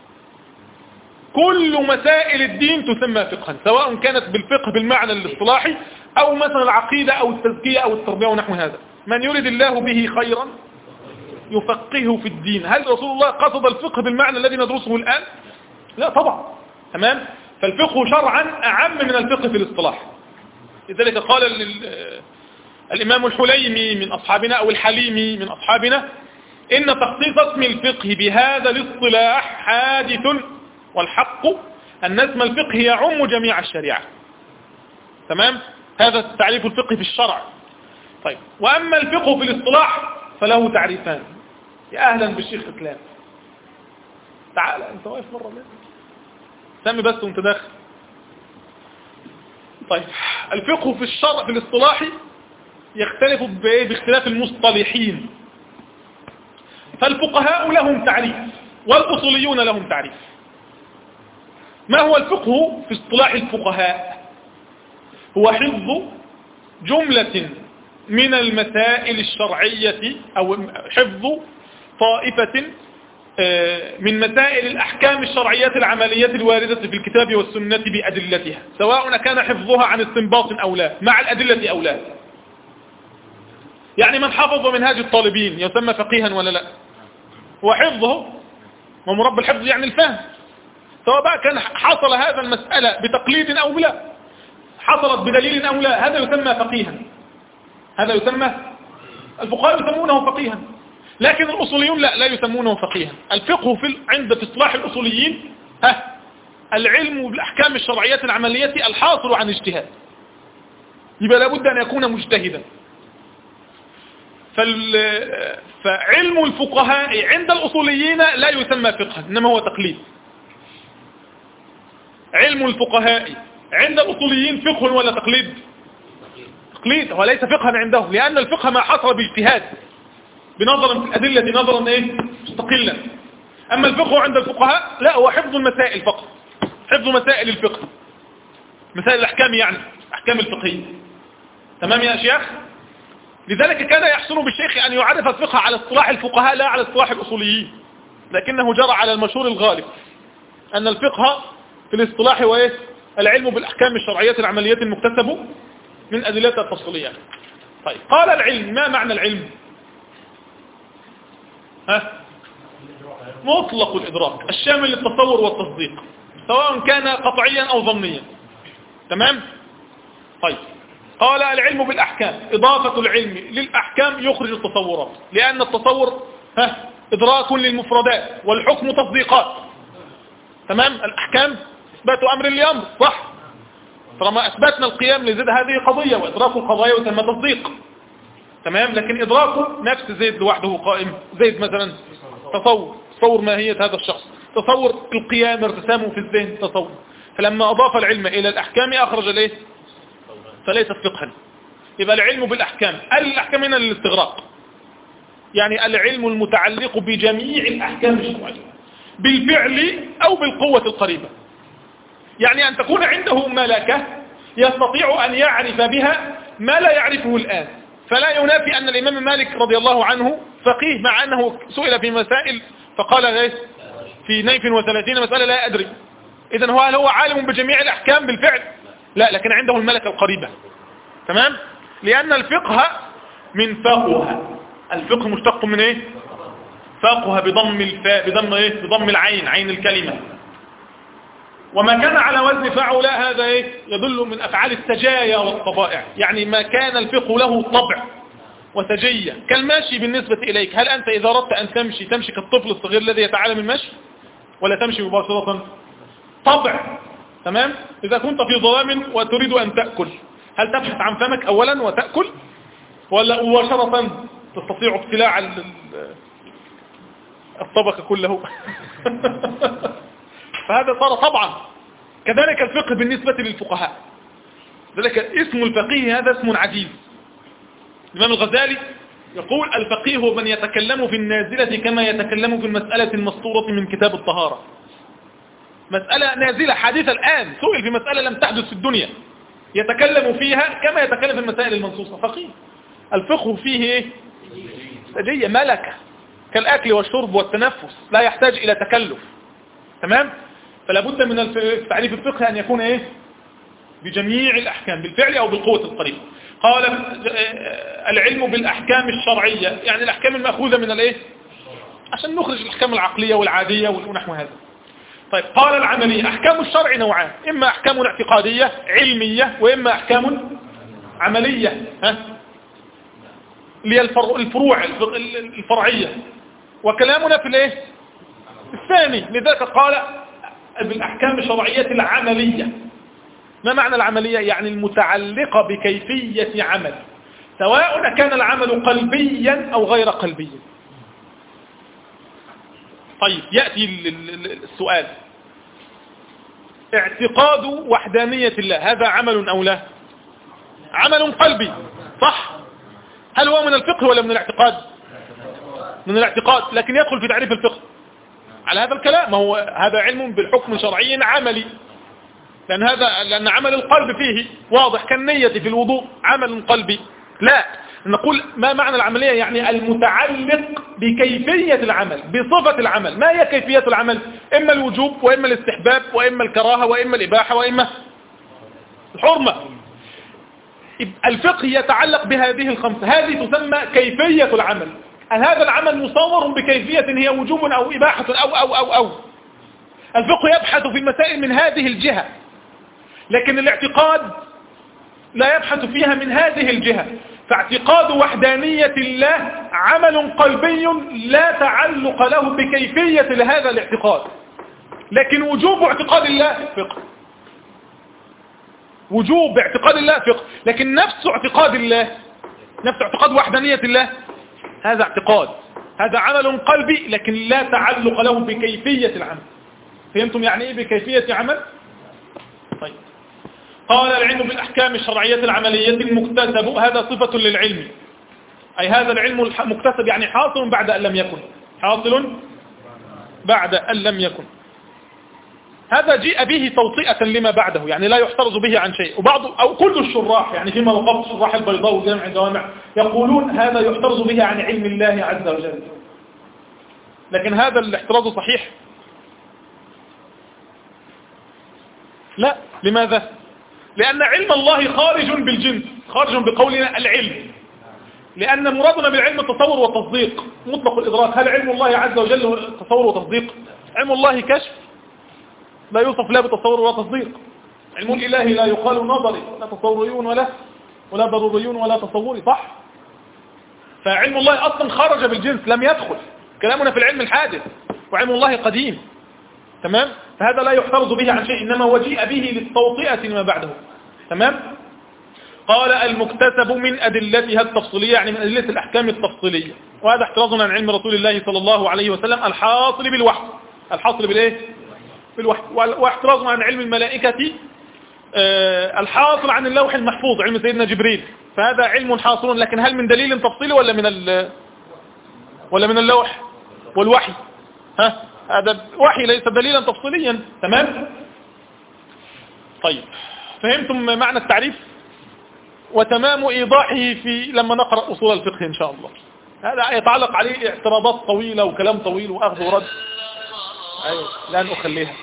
كل مسائل الدين تسمى فقها، سواء كانت بالفقه بالمعنى الاصطلاحي أو مثلا العقيدة أو التزكية أو التربية ونحو هذا. من يريد الله به خيرا يفقهه في الدين. هل رسول الله قصد الفقه بالمعنى الذي ندرسه الآن؟ لا طبعا. تمام. فالفقه شرعا أعم من الفقه في الاصطلاح. لذلك قال الإمام الحليمي من أصحابنا أو الحليمي من أصحابنا إن تخصيص اسم الفقه بهذا الاصطلاح حادث، والحق أن اسم الفقه يعم جميع الشريعة. تمام. هذا تعريف الفقه في الشرع. طيب، وأما الفقه في الاصطلاح فله تعريفان. يا أهلا بالشيخ إسلام، تعال أنت واقف مرة ليه؟ سمي بس وانت داخل. طيب، الفقه في الشرع في الاصطلاح يختلف باختلاف المصطلحين. فالفقهاء لهم تعريف والأصوليون لهم تعريف. ما هو الفقه في اصطلاح الفقهاء؟ هو حفظ جملة من المسائل الشرعية أو حفظ طائفة من مسائل الأحكام الشرعية العملية الواردة في الكتاب والسنة بأدلتها، سواء كان حفظها عن استنباط أو لا، مع الأدلة أو لا. يعني من حفظ منهاج الطالبين يسمى فقيها ولا لا؟ هو حفظه ومرب الحفظ يعني الفهم، سواء بقى كان حصل هذا المسألة بتقليد أو لا، حصلت بدليل أو لا، هذا يسمى فقيها. هذا يسمى الفقهاء يسمونه فقيها، لكن الأصوليون لا لا يسمونه فقيها. الفقه في عند في اصطلاح الأصوليين ها العلم بالأحكام الشرعية العملية الحاصل عن اجتهاد، يبقى لابد أن يكون مجتهدا. فعلم الفقهاء عند الأصوليين لا يسمى فقها، إنما هو تقليد. علم الفقهاء عند الأصوليين فقه ولا تقليد؟ تقليد، وليس فقها عندهم، لأن الفقه ما حصل باجتهاد بنظرا في الأدلة نظرا إيه؟ مستقلا. أما الفقه عند الفقهاء لا، هو حفظ المسائل فقط، حفظ مسائل الفقه، مسائل الأحكام يعني أحكام الفقهية. تمام يا شيخ؟ لذلك كان يحسن بالشيخ أن يعرف الفقه على اصطلاح الفقهاء لا على اصطلاح الأصوليين، لكنه جرى على المشهور الغالب أن الفقه في الاصطلاح هو إيه؟ العلم بالأحكام الشرعية العملية المكتسب من أدلتها التفصيلية. طيب، قال العلم، ما معنى العلم؟ ها؟ مطلق الإدراك الشامل للتصور والتصديق، سواء كان قطعيا أو ظنيا. تمام؟ طيب، قال العلم بالأحكام، إضافة العلم للأحكام يخرج التصورات، لأن التصور ها إدراك للمفردات والحكم تصديقات. تمام؟ الأحكام إثبات أمر لأمر، صح؟ طالما أثبتنا القيام لزيد هذه قضية، وإدراك القضايا يسمى تصديق. تمام؟ لكن إدراكه نفس زيد لوحده قائم، زيد مثلا تصور، تصور ماهية هذا الشخص، تصور القيام ارتسامه في الذهن، تصور. فلما أضاف العلم إلى الأحكام أخرج ليه؟ فليست فقها. يبقى العلم بالأحكام، الأحكام هنا للاستغراق، يعني العلم المتعلق بجميع الأحكام الشرعية بالفعل أو بالقوة القريبة. يعني أن تكون عنده ملكة يستطيع أن يعرف بها ما لا يعرفه الآن. فلا ينافي أن الإمام مالك رضي الله عنه فقيه، مع أنه سئل في مسائل فقال ايه في نيف وثلاثين مسألة لا أدري. إذن هو هل هو عالم بجميع الأحكام بالفعل؟ لا، لكن عنده الملكة القريبة. تمام؟ لأن الفقه من فقه، الفقه مشتق من ايه؟ فقه بضم الفاء، بضم ايه؟ بضم العين، عين الكلمة. وما كان على وزن فعل هذا إيه؟ يدل من أفعال السجايا والطبائع، يعني ما كان الفقه له طبع وسجية كالماشي بالنسبة إليك. هل أنت إذا أردت أن تمشي تمشي كالطفل الصغير الذي يتعلم المشي ولا تمشي مباشرة؟ طبع. تمام. إذا كنت في ظلام وتريد أن تأكل، هل تبحث عن فمك أولا وتأكل، ولا مباشرة تستطيع ابتلاع الطبق كله؟ فهذا صار طبعا. كذلك الفقه بالنسبة للفقهاء، ذلك اسم الفقيه هذا اسم عجيب. الإمام الغزالي يقول الفقيه هو من يتكلم في النازلة كما يتكلم في المسألة المسطورة من كتاب الطهارة. مسألة نازلة حادثة الآن، سئل في مسألة لم تحدث في الدنيا يتكلم فيها كما يتكلم في المسائل المنصوصة. فقيه. الفقه فيه ايه؟ سجية ملكة كالأكل والشرب والتنفس، لا يحتاج إلى تكلف. تمام. فلا بد من تعريف الفقه أن يكون ايه؟ بجميع الأحكام بالفعل أو بالقوة القريبة. قال العلم بالأحكام الشرعية، يعني الأحكام المأخوذة من الايه؟ عشان نخرج الأحكام العقلية والعادية ونحو هذا. طيب قال العملية، أحكام الشرع نوعان، إما أحكام اعتقادية علمية وإما أحكام عملية، ها اللي هي الفروع الفرعية. وكلامنا في الايه؟ الثاني. لذلك قال بالأحكام الشرعية العملية. ما معنى العملية؟ يعني المتعلقة بكيفية عمل، سواء كان العمل قلبيا أو غير قلبيا. طيب يأتي السؤال، اعتقاد وحدانية الله هذا عمل أو لا؟ عمل قلبي صح؟ هل هو من الفقه ولا من الاعتقاد؟ من الاعتقاد، لكن يدخل في تعريف الفقه على هذا الكلام. ما هو هذا علم بالحكم شرعي عملي، لأن هذا لأن عمل القلب فيه واضح كالنية في الوضوء عمل قلبي. لا، نقول ما معنى العملية؟ يعني المتعلق بكيفية العمل بصفة العمل. ما هي كيفية العمل؟ إما الوجوب وإما الاستحباب وإما الكراهة وإما الإباحة وإما الحرمة. الفقه يتعلق بهذه الخمسة، هذه تسمى كيفية العمل. هذا العمل مصور بكيفية هي وجوب أو إباحة أو أو أو أو الفقه يبحث في المسائل من هذه الجهة، لكن الاعتقاد لا يبحث فيها من هذه الجهة. فاعتقاد وحدانية الله عمل قلبي لا تعلق له بكيفية لهذا الاعتقاد، لكن وجوب اعتقاد الله فقه. وجوب اعتقاد الله فقه، لكن نفس اعتقاد الله، نفس اعتقاد وحدانية الله هذا اعتقاد، هذا عمل قلبي لكن لا تعلق له بكيفية العمل. فهمتم يعني ايه بكيفية عمل؟ طيب قال العلم بالأحكام الشرعية العملية المكتسب، هذا صفة للعلم، أي هذا العلم المكتسب يعني حاصل بعد أن لم يكن، حاصل بعد أن لم يكن. هذا جيء به توطئة لما بعده، يعني لا يحترز به عن شيء. وبعض أو كل الشراح، يعني فيما وقفت شراح البيضاء وجامع الجوامع يقولون هذا يحترز به عن علم الله عز وجل، لكن هذا الاحتراز صحيح؟ لا. لماذا؟ لأن علم الله خارج بالجنس، خارج بقولنا العلم، لأن مرادنا بالعلم التصور والتصديق مطلق الإدراك. هل علم الله عز وجل تصور وتصديق؟ علم الله كشف، لا يوصف لا بتصور ولا تصديق. علم الإله لا يقال نظري ولا تصوريون ولا ولا ضروريون ولا تصوري، صح؟ فعلم الله أصلا خرج بالجنس لم يدخل. كلامنا في العلم الحادث، وعلم الله قديم. تمام؟ فهذا لا يحترز به عن شيء، إنما وجيء به للتوطئة لما بعده. تمام؟ قال المكتسب من أدلتها التفصيلية، يعني من أدلة الأحكام التفصيلية، وهذا احترازنا عن علم رسول الله صلى الله عليه وسلم الحاصل بالوحي، الحاصل بالإيه؟ بالوحي. واحترازنا عن علم الملائكة الحاصل عن اللوح المحفوظ، علم سيدنا جبريل، فهذا علم حاصل، لكن هل من دليل تفصيلي ولا من ولا من اللوح والوحي؟ ها، هذا وحي ليس دليلا تفصيليا. تمام؟ طيب فهمتم معنى التعريف وتمام إيضاحه في لما نقرأ أصول الفقه إن شاء الله. هذا يتعلق عليه اعتراضات طويلة وكلام طويل وأخذ ورد، أيوة لن أخليها.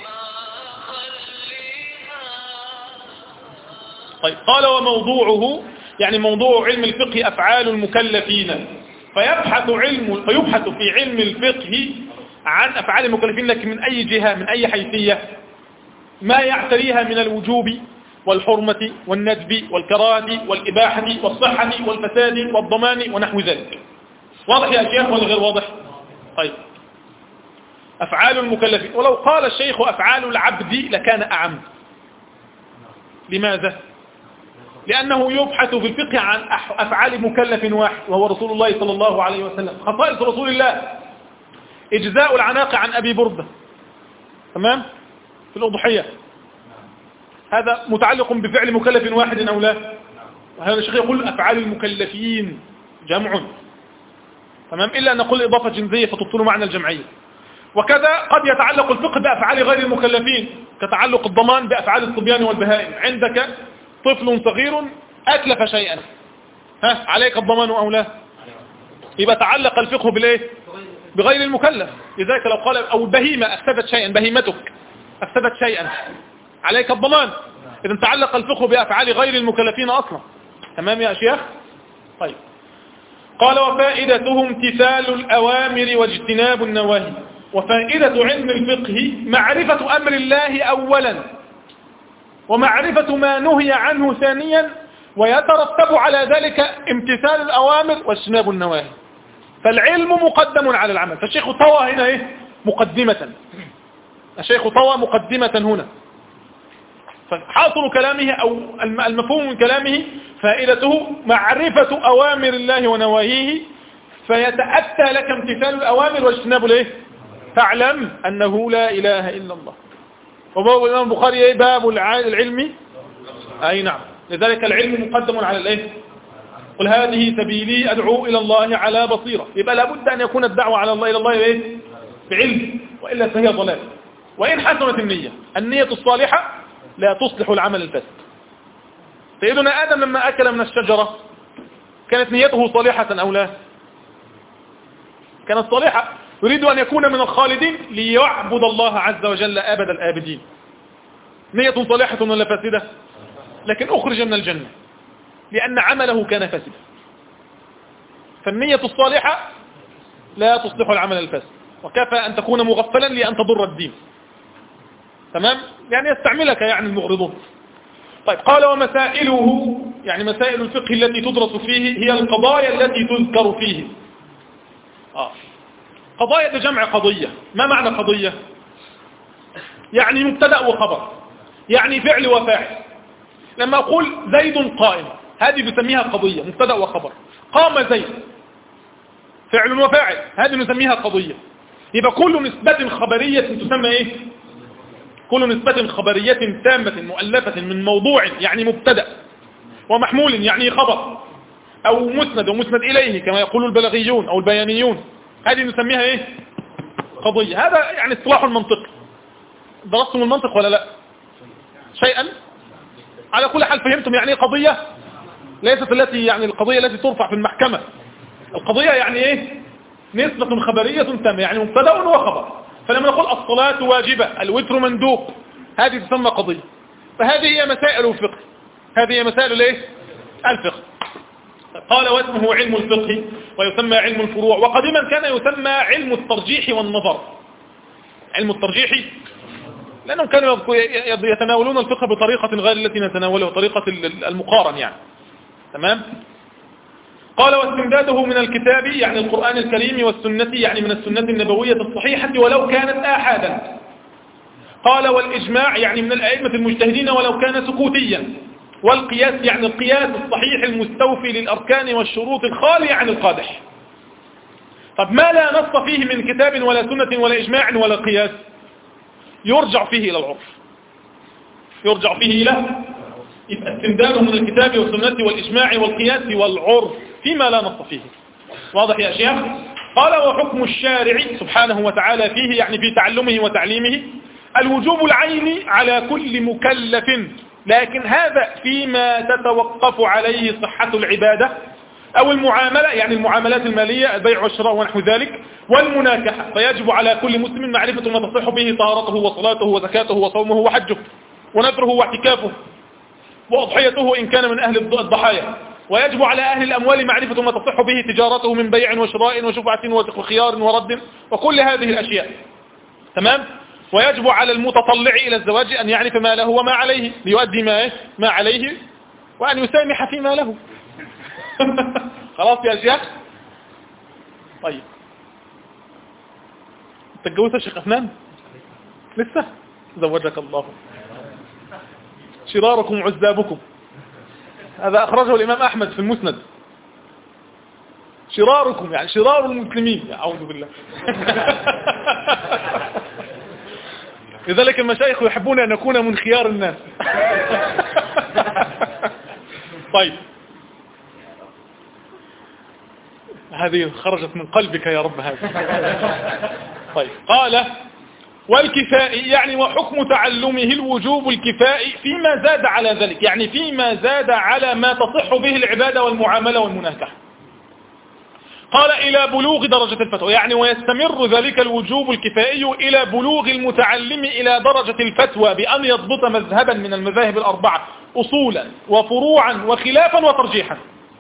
طيب قال وموضوعه، يعني موضوع علم الفقه أفعال المكلفين، فيبحث علم فيبحث في علم الفقه عن أفعال المكلفين، لكن من أي جهة، من أي حيثية؟ ما يعتريها من الوجوب والحرمة والندب والكراهة والإباحة والصحة والفساد والضمان ونحو ذلك. واضح يا شيخ ولا غير واضح؟ طيب، أفعال المكلفين، ولو قال الشيخ أفعال العبد لكان أعم. لماذا؟ لأنه يبحث في الفقه عن أفعال مكلف واحد وهو رسول الله صلى الله عليه وسلم. خصائص رسول الله: إجزاء العناق عن أبي بردة، تمام، في الأضحية، هذا متعلق بفعل مكلف واحد أو لا؟ وهذا الشيخ يقول أفعال المكلفين جمع، تمام، إلا أن نقول إضافة جنسية فتبطل معنى الجمعية. وكذا قد يتعلق الفقه بأفعال غير المكلفين، كتعلق الضمان بأفعال الصبيان والبهائم. عندك طفل صغير أتلف شيئا، ها عليك الضمان أو لا؟ يبقى تعلق الفقه بالإيه؟ بغير المكلف. لذلك لو قال أو البهيمة أفسدت شيئا، بهيمتك أفسدت شيئا، عليك الضمان. إذا تعلق الفقه بأفعال غير المكلفين أصلا. تمام يا شيخ؟ طيب، قال وفائدته امتثال الأوامر واجتناب النواهي. وفائدة علم الفقه معرفة أمر الله أولا، ومعرفة ما نهي عنه ثانيا، ويترتب على ذلك امتثال الأوامر واجتناب النواهي. فالعلم مقدم على العمل. فالشيخ طوى هنا إيه؟ مقدمة. الشيخ طوى مقدمة هنا. فحاصل كلامه أو المفهوم من كلامه فائدته معرفة أوامر الله ونواهيه، فيتأتى لك امتثال الأوامر واجتناب الايه؟ تعلم أنه لا إله إلا الله. وباب الإمام البخاري باب العلم، أي نعم، لذلك العلم مقدم على الايه؟ قل هذه سبيلي أدعو إلى الله على بصيرة. يبقى لابد أن يكون الدعوة على الله إلى الله إيه؟ بعلم، وإلا فهي ضلال. وإن حسنت النية، النية الصالحة لا تصلح العمل الفاسد. سيدنا آدم لما أكل من الشجرة كانت نيته صالحة أو لا؟ كانت صالحة، يريد أن يكون من الخالدين ليعبد الله عز وجل أبد الآبدين. نية صالحة ولا فاسدة؟ لكن أخرج من الجنة لأن عمله كان فاسدا. فالنية الصالحة لا تصلح العمل الفاسد، وكفى أن تكون مغفلا لأن تضر الدين. تمام؟ يعني يستعملك يعني المغرضون. طيب، قال ومسائله، يعني مسائل الفقه التي تدرس فيه هي القضايا التي تذكر فيه. آه. قضايا جمع قضية. ما معنى قضية؟ يعني مبتدأ وخبر، يعني فعل وفاعل. لما أقول زيد قائم، هذه بسميها قضية، مبتدأ وخبر. قام زيد، فعل وفاعل، هذه نسميها قضية. يبقى كل نسبة خبرية تسمى إيه؟ كل نسبة خبرية تامة مؤلفة من موضوع، يعني مبتدأ، ومحمول يعني خبر، أو مسند ومسند إليه كما يقول البلاغيون أو البيانيون، هذه نسميها إيه؟ قضية. هذا يعني اصطلاح المنطق. درستم المنطق ولا لا؟ شيئا؟ على كل حال فهمتم يعني ايه قضية؟ ليست التي يعني القضية التي ترفع في المحكمة. القضية يعني ايه؟ نسبة خبرية تامة، يعني مبتدأ وخبر. فلما نقول الصلاة واجبة، الوتر مندوب، هذه تسمى قضية. فهذه هي مسائل الفقه، هذه هي مسائل الايه؟ الفقه. قال واسمه علم الفقه ويسمى علم الفروع، وقديما كان يسمى علم الترجيح والنظر. علم الترجيح لأنهم كانوا يتناولون الفقه بطريقة غير التي نتناولها، طريقة المقارن يعني. تمام؟ قال واستمداده من الكتاب يعني القرآن الكريم، والسنة يعني من السنة النبوية الصحيحة ولو كانت آحادا. قال والإجماع يعني من الأئمة المجتهدين ولو كان سكوتيا. والقياس يعني القياس الصحيح المستوفي للأركان والشروط الخالي عن القادح. طب ما لا نص فيه من كتاب ولا سنة ولا إجماع ولا قياس يرجع فيه إلى العرف، يرجع فيه إلى يبقى استمداده من الكتاب والسنة والإجماع والقياس والعرف فيما لا نص فيه. واضح يا شيخ؟ قال وحكم الشارع سبحانه وتعالى فيه يعني في تعلمه وتعليمه الوجوب العيني على كل مكلف، لكن هذا فيما تتوقف عليه صحة العبادة أو المعاملة، يعني المعاملات المالية، البيع والشراء ونحو ذلك، والمناكحة. فيجب على كل مسلم معرفة ما تصح به طهارته وصلاته وزكاته وصومه وحجه ونذره واعتكافه وأضحيته إن كان من أهل الضحايا. ويجب على أهل الأموال معرفة ما تصح به تجارته من بيع وشراء وشفعة وخيار ورد وكل هذه الأشياء. تمام؟ ويجب على المتطلع إلى الزواج أن يعرف ما له وما عليه ليؤدي ما, ما عليه وأن يسامح فيما له. خلاص يا شيخ. طيب تتجوزها شيخ أفنان لسه؟ زوجك الله. شراركم عزابكم، هذا أخرجه الإمام أحمد في المسند. شراركم يعني شرار المسلمين، أعوذ بالله. لذلك المشايخ يحبون أن يكون من خيار الناس. طيب هذه خرجت من قلبك يا رب هذه. طيب قال والكفائي يعني وحكم تعلمه الوجوب الكفائي فيما زاد على ذلك، يعني فيما زاد على ما تصح به العبادة والمعاملة والمناكحة. قال إلى بلوغ درجة الفتوى، يعني ويستمر ذلك الوجوب الكفائي إلى بلوغ المتعلم إلى درجة الفتوى بأن يضبط مذهبا من المذاهب الأربعة أصولا وفروعا وخلافا وترجيحا.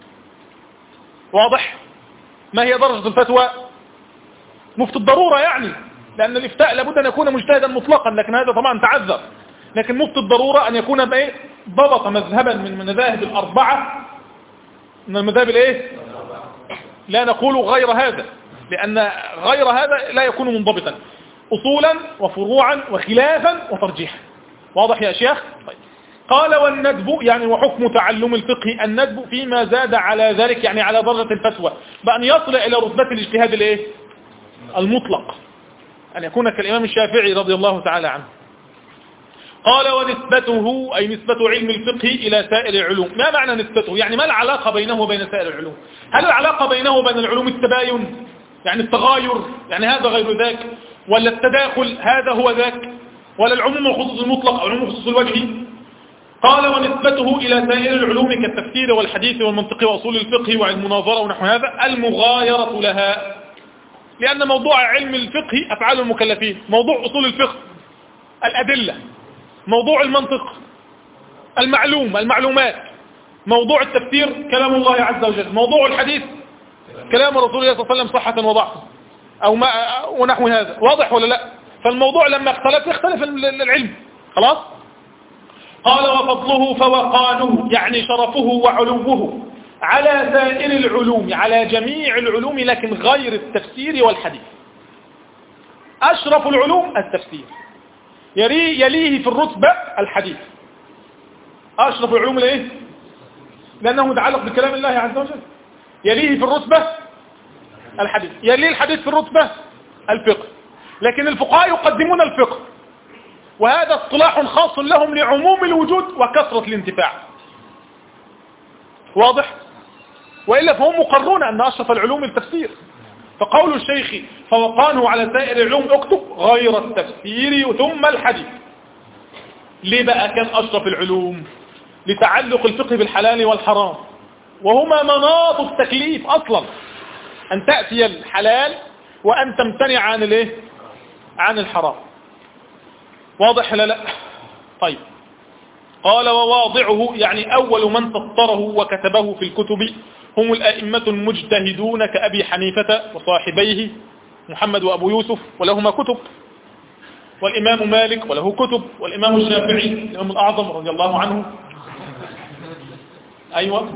واضح؟ ما هي درجة الفتوى؟ مفتي الضرورة يعني، لأن الإفتاء لابد أن يكون مجتهدا مطلقا، لكن هذا طبعا تعذر. لكن مفتي الضرورة أن يكون بإيه؟ ضبط مذهبا من المذاهب الأربعة، من المذاهب الإيه؟ لا نقول غير هذا، لأن غير هذا لا يكون منضبطا، أصولا وفروعا وخلافا وترجيحا. واضح يا شيخ؟ طيب. قال والندب يعني وحكم تعلم الفقه الندب فيما زاد على ذلك، يعني على درجة الفتوى بأن يصل إلى رتبة الاجتهاد الايه؟ المطلق، أن يكون كالإمام الشافعي رضي الله تعالى عنه. قال ونسبته أي نسبة علم الفقه إلى سائر العلوم. ما معنى نسبته؟ يعني ما العلاقة بينه وبين سائر العلوم؟ هل العلاقة بينه وبين العلوم التباين، يعني التغاير، يعني هذا غير ذاك، ولا التداخل هذا هو ذاك، ولا العموم والخصوص المطلق أو العموم والخصوص الوجهي؟ قال ونسبته إلى سائر العلوم كالتفسير والحديث والمنطق وأصول الفقه والمناظرة ونحو هذا المغايرة لها، لأن موضوع علم الفقه أفعال المكلفين، موضوع أصول الفقه الأدلة، موضوع المنطق المعلوم المعلومات، موضوع التفسير كلام الله عز وجل، موضوع الحديث كلام رسول الله صلى الله عليه وسلم صحة وضعفا أو ما ونحو هذا. واضح ولا لا؟ فالموضوع لما اختلف يختلف العلم. خلاص. قال وفضله فوقانه يعني شرفه وعلوه على سائر العلوم، على جميع العلوم لكن غير التفسير والحديث. أشرف العلوم التفسير، يليه في الرتبة الحديث. أشرف العلوم ليه؟ لأنه متعلق بكلام الله عز وجل. يليه في الرتبة الحديث، يليه الحديث في الرتبة الفقه. لكن الفقهاء يقدمون الفقه، وهذا اصطلاح خاص لهم لعموم الوجود وكثرة الانتفاع. واضح؟ وإلا فهم مقرون أن أشرف العلوم التفسير. فقول الشيخ فوقانه على سائر العلوم اكتب غير التفسير ثم الحديث. ليه بقى كان أشرف العلوم؟ لتعلق الفقه بالحلال والحرام، وهما مناط التكليف أصلا، أن تأتي الحلال وأن تمتنع عن الايه؟ عن الحرام. واضح لا لا؟ طيب. قال وواضعه يعني أول من سطره وكتبه في الكتب هم الأئمة المجتهدون كأبي حنيفة وصاحبيه محمد وأبو يوسف ولهما كتب، والإمام مالك وله كتب، والإمام الشافعي الإمام الأعظم رضي الله عنه. أيوة.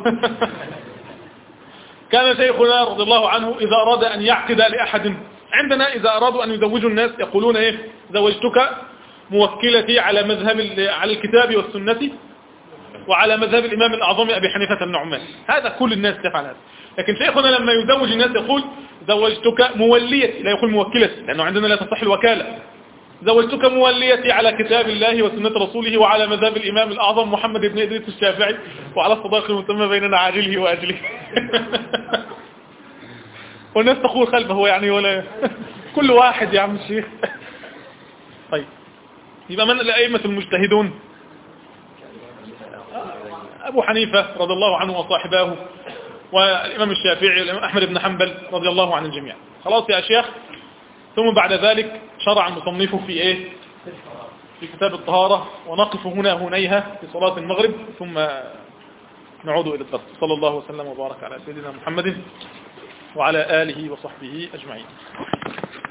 كان شيخنا رضي الله عنه إذا أراد أن يعقد لأحد عندنا، إذا أرادوا أن يزوجوا الناس يقولون إيه؟ زوجتك موكلتي على مذهب على الكتاب والسنة وعلى مذهب الإمام الأعظم أبي حنيفة النعمان. هذا كل الناس تفعل هذا. لكن شيخنا لما يزوج الناس يقول زوجتك موليتي، لا يقول موكلتي لأنه عندنا لا تصح الوكالة. زوجتك موليتي على كتاب الله وسنة رسوله وعلى مذهب الإمام الأعظم محمد بن إدريس الشافعي وعلى الصداقة المسمى بيننا عاجله وأجله. والناس تقول خلفه يعني ولا كل واحد يا عم الشيخ. طيب يبقى من الأئمة المجتهدون؟ أبو حنيفة رضي الله عنه وصاحباه، والإمام الشافعي والإمام أحمد بن حنبل رضي الله عن الجميع. خلاص يا شيخ. ثم بعد ذلك شرع المصنف في إيه؟ في كتاب الطهارة، ونقف هنا هنيها في صلاة المغرب ثم نعود إلى الدرس. صلى الله وسلم وبارك على سيدنا محمد وعلى آله وصحبه أجمعين.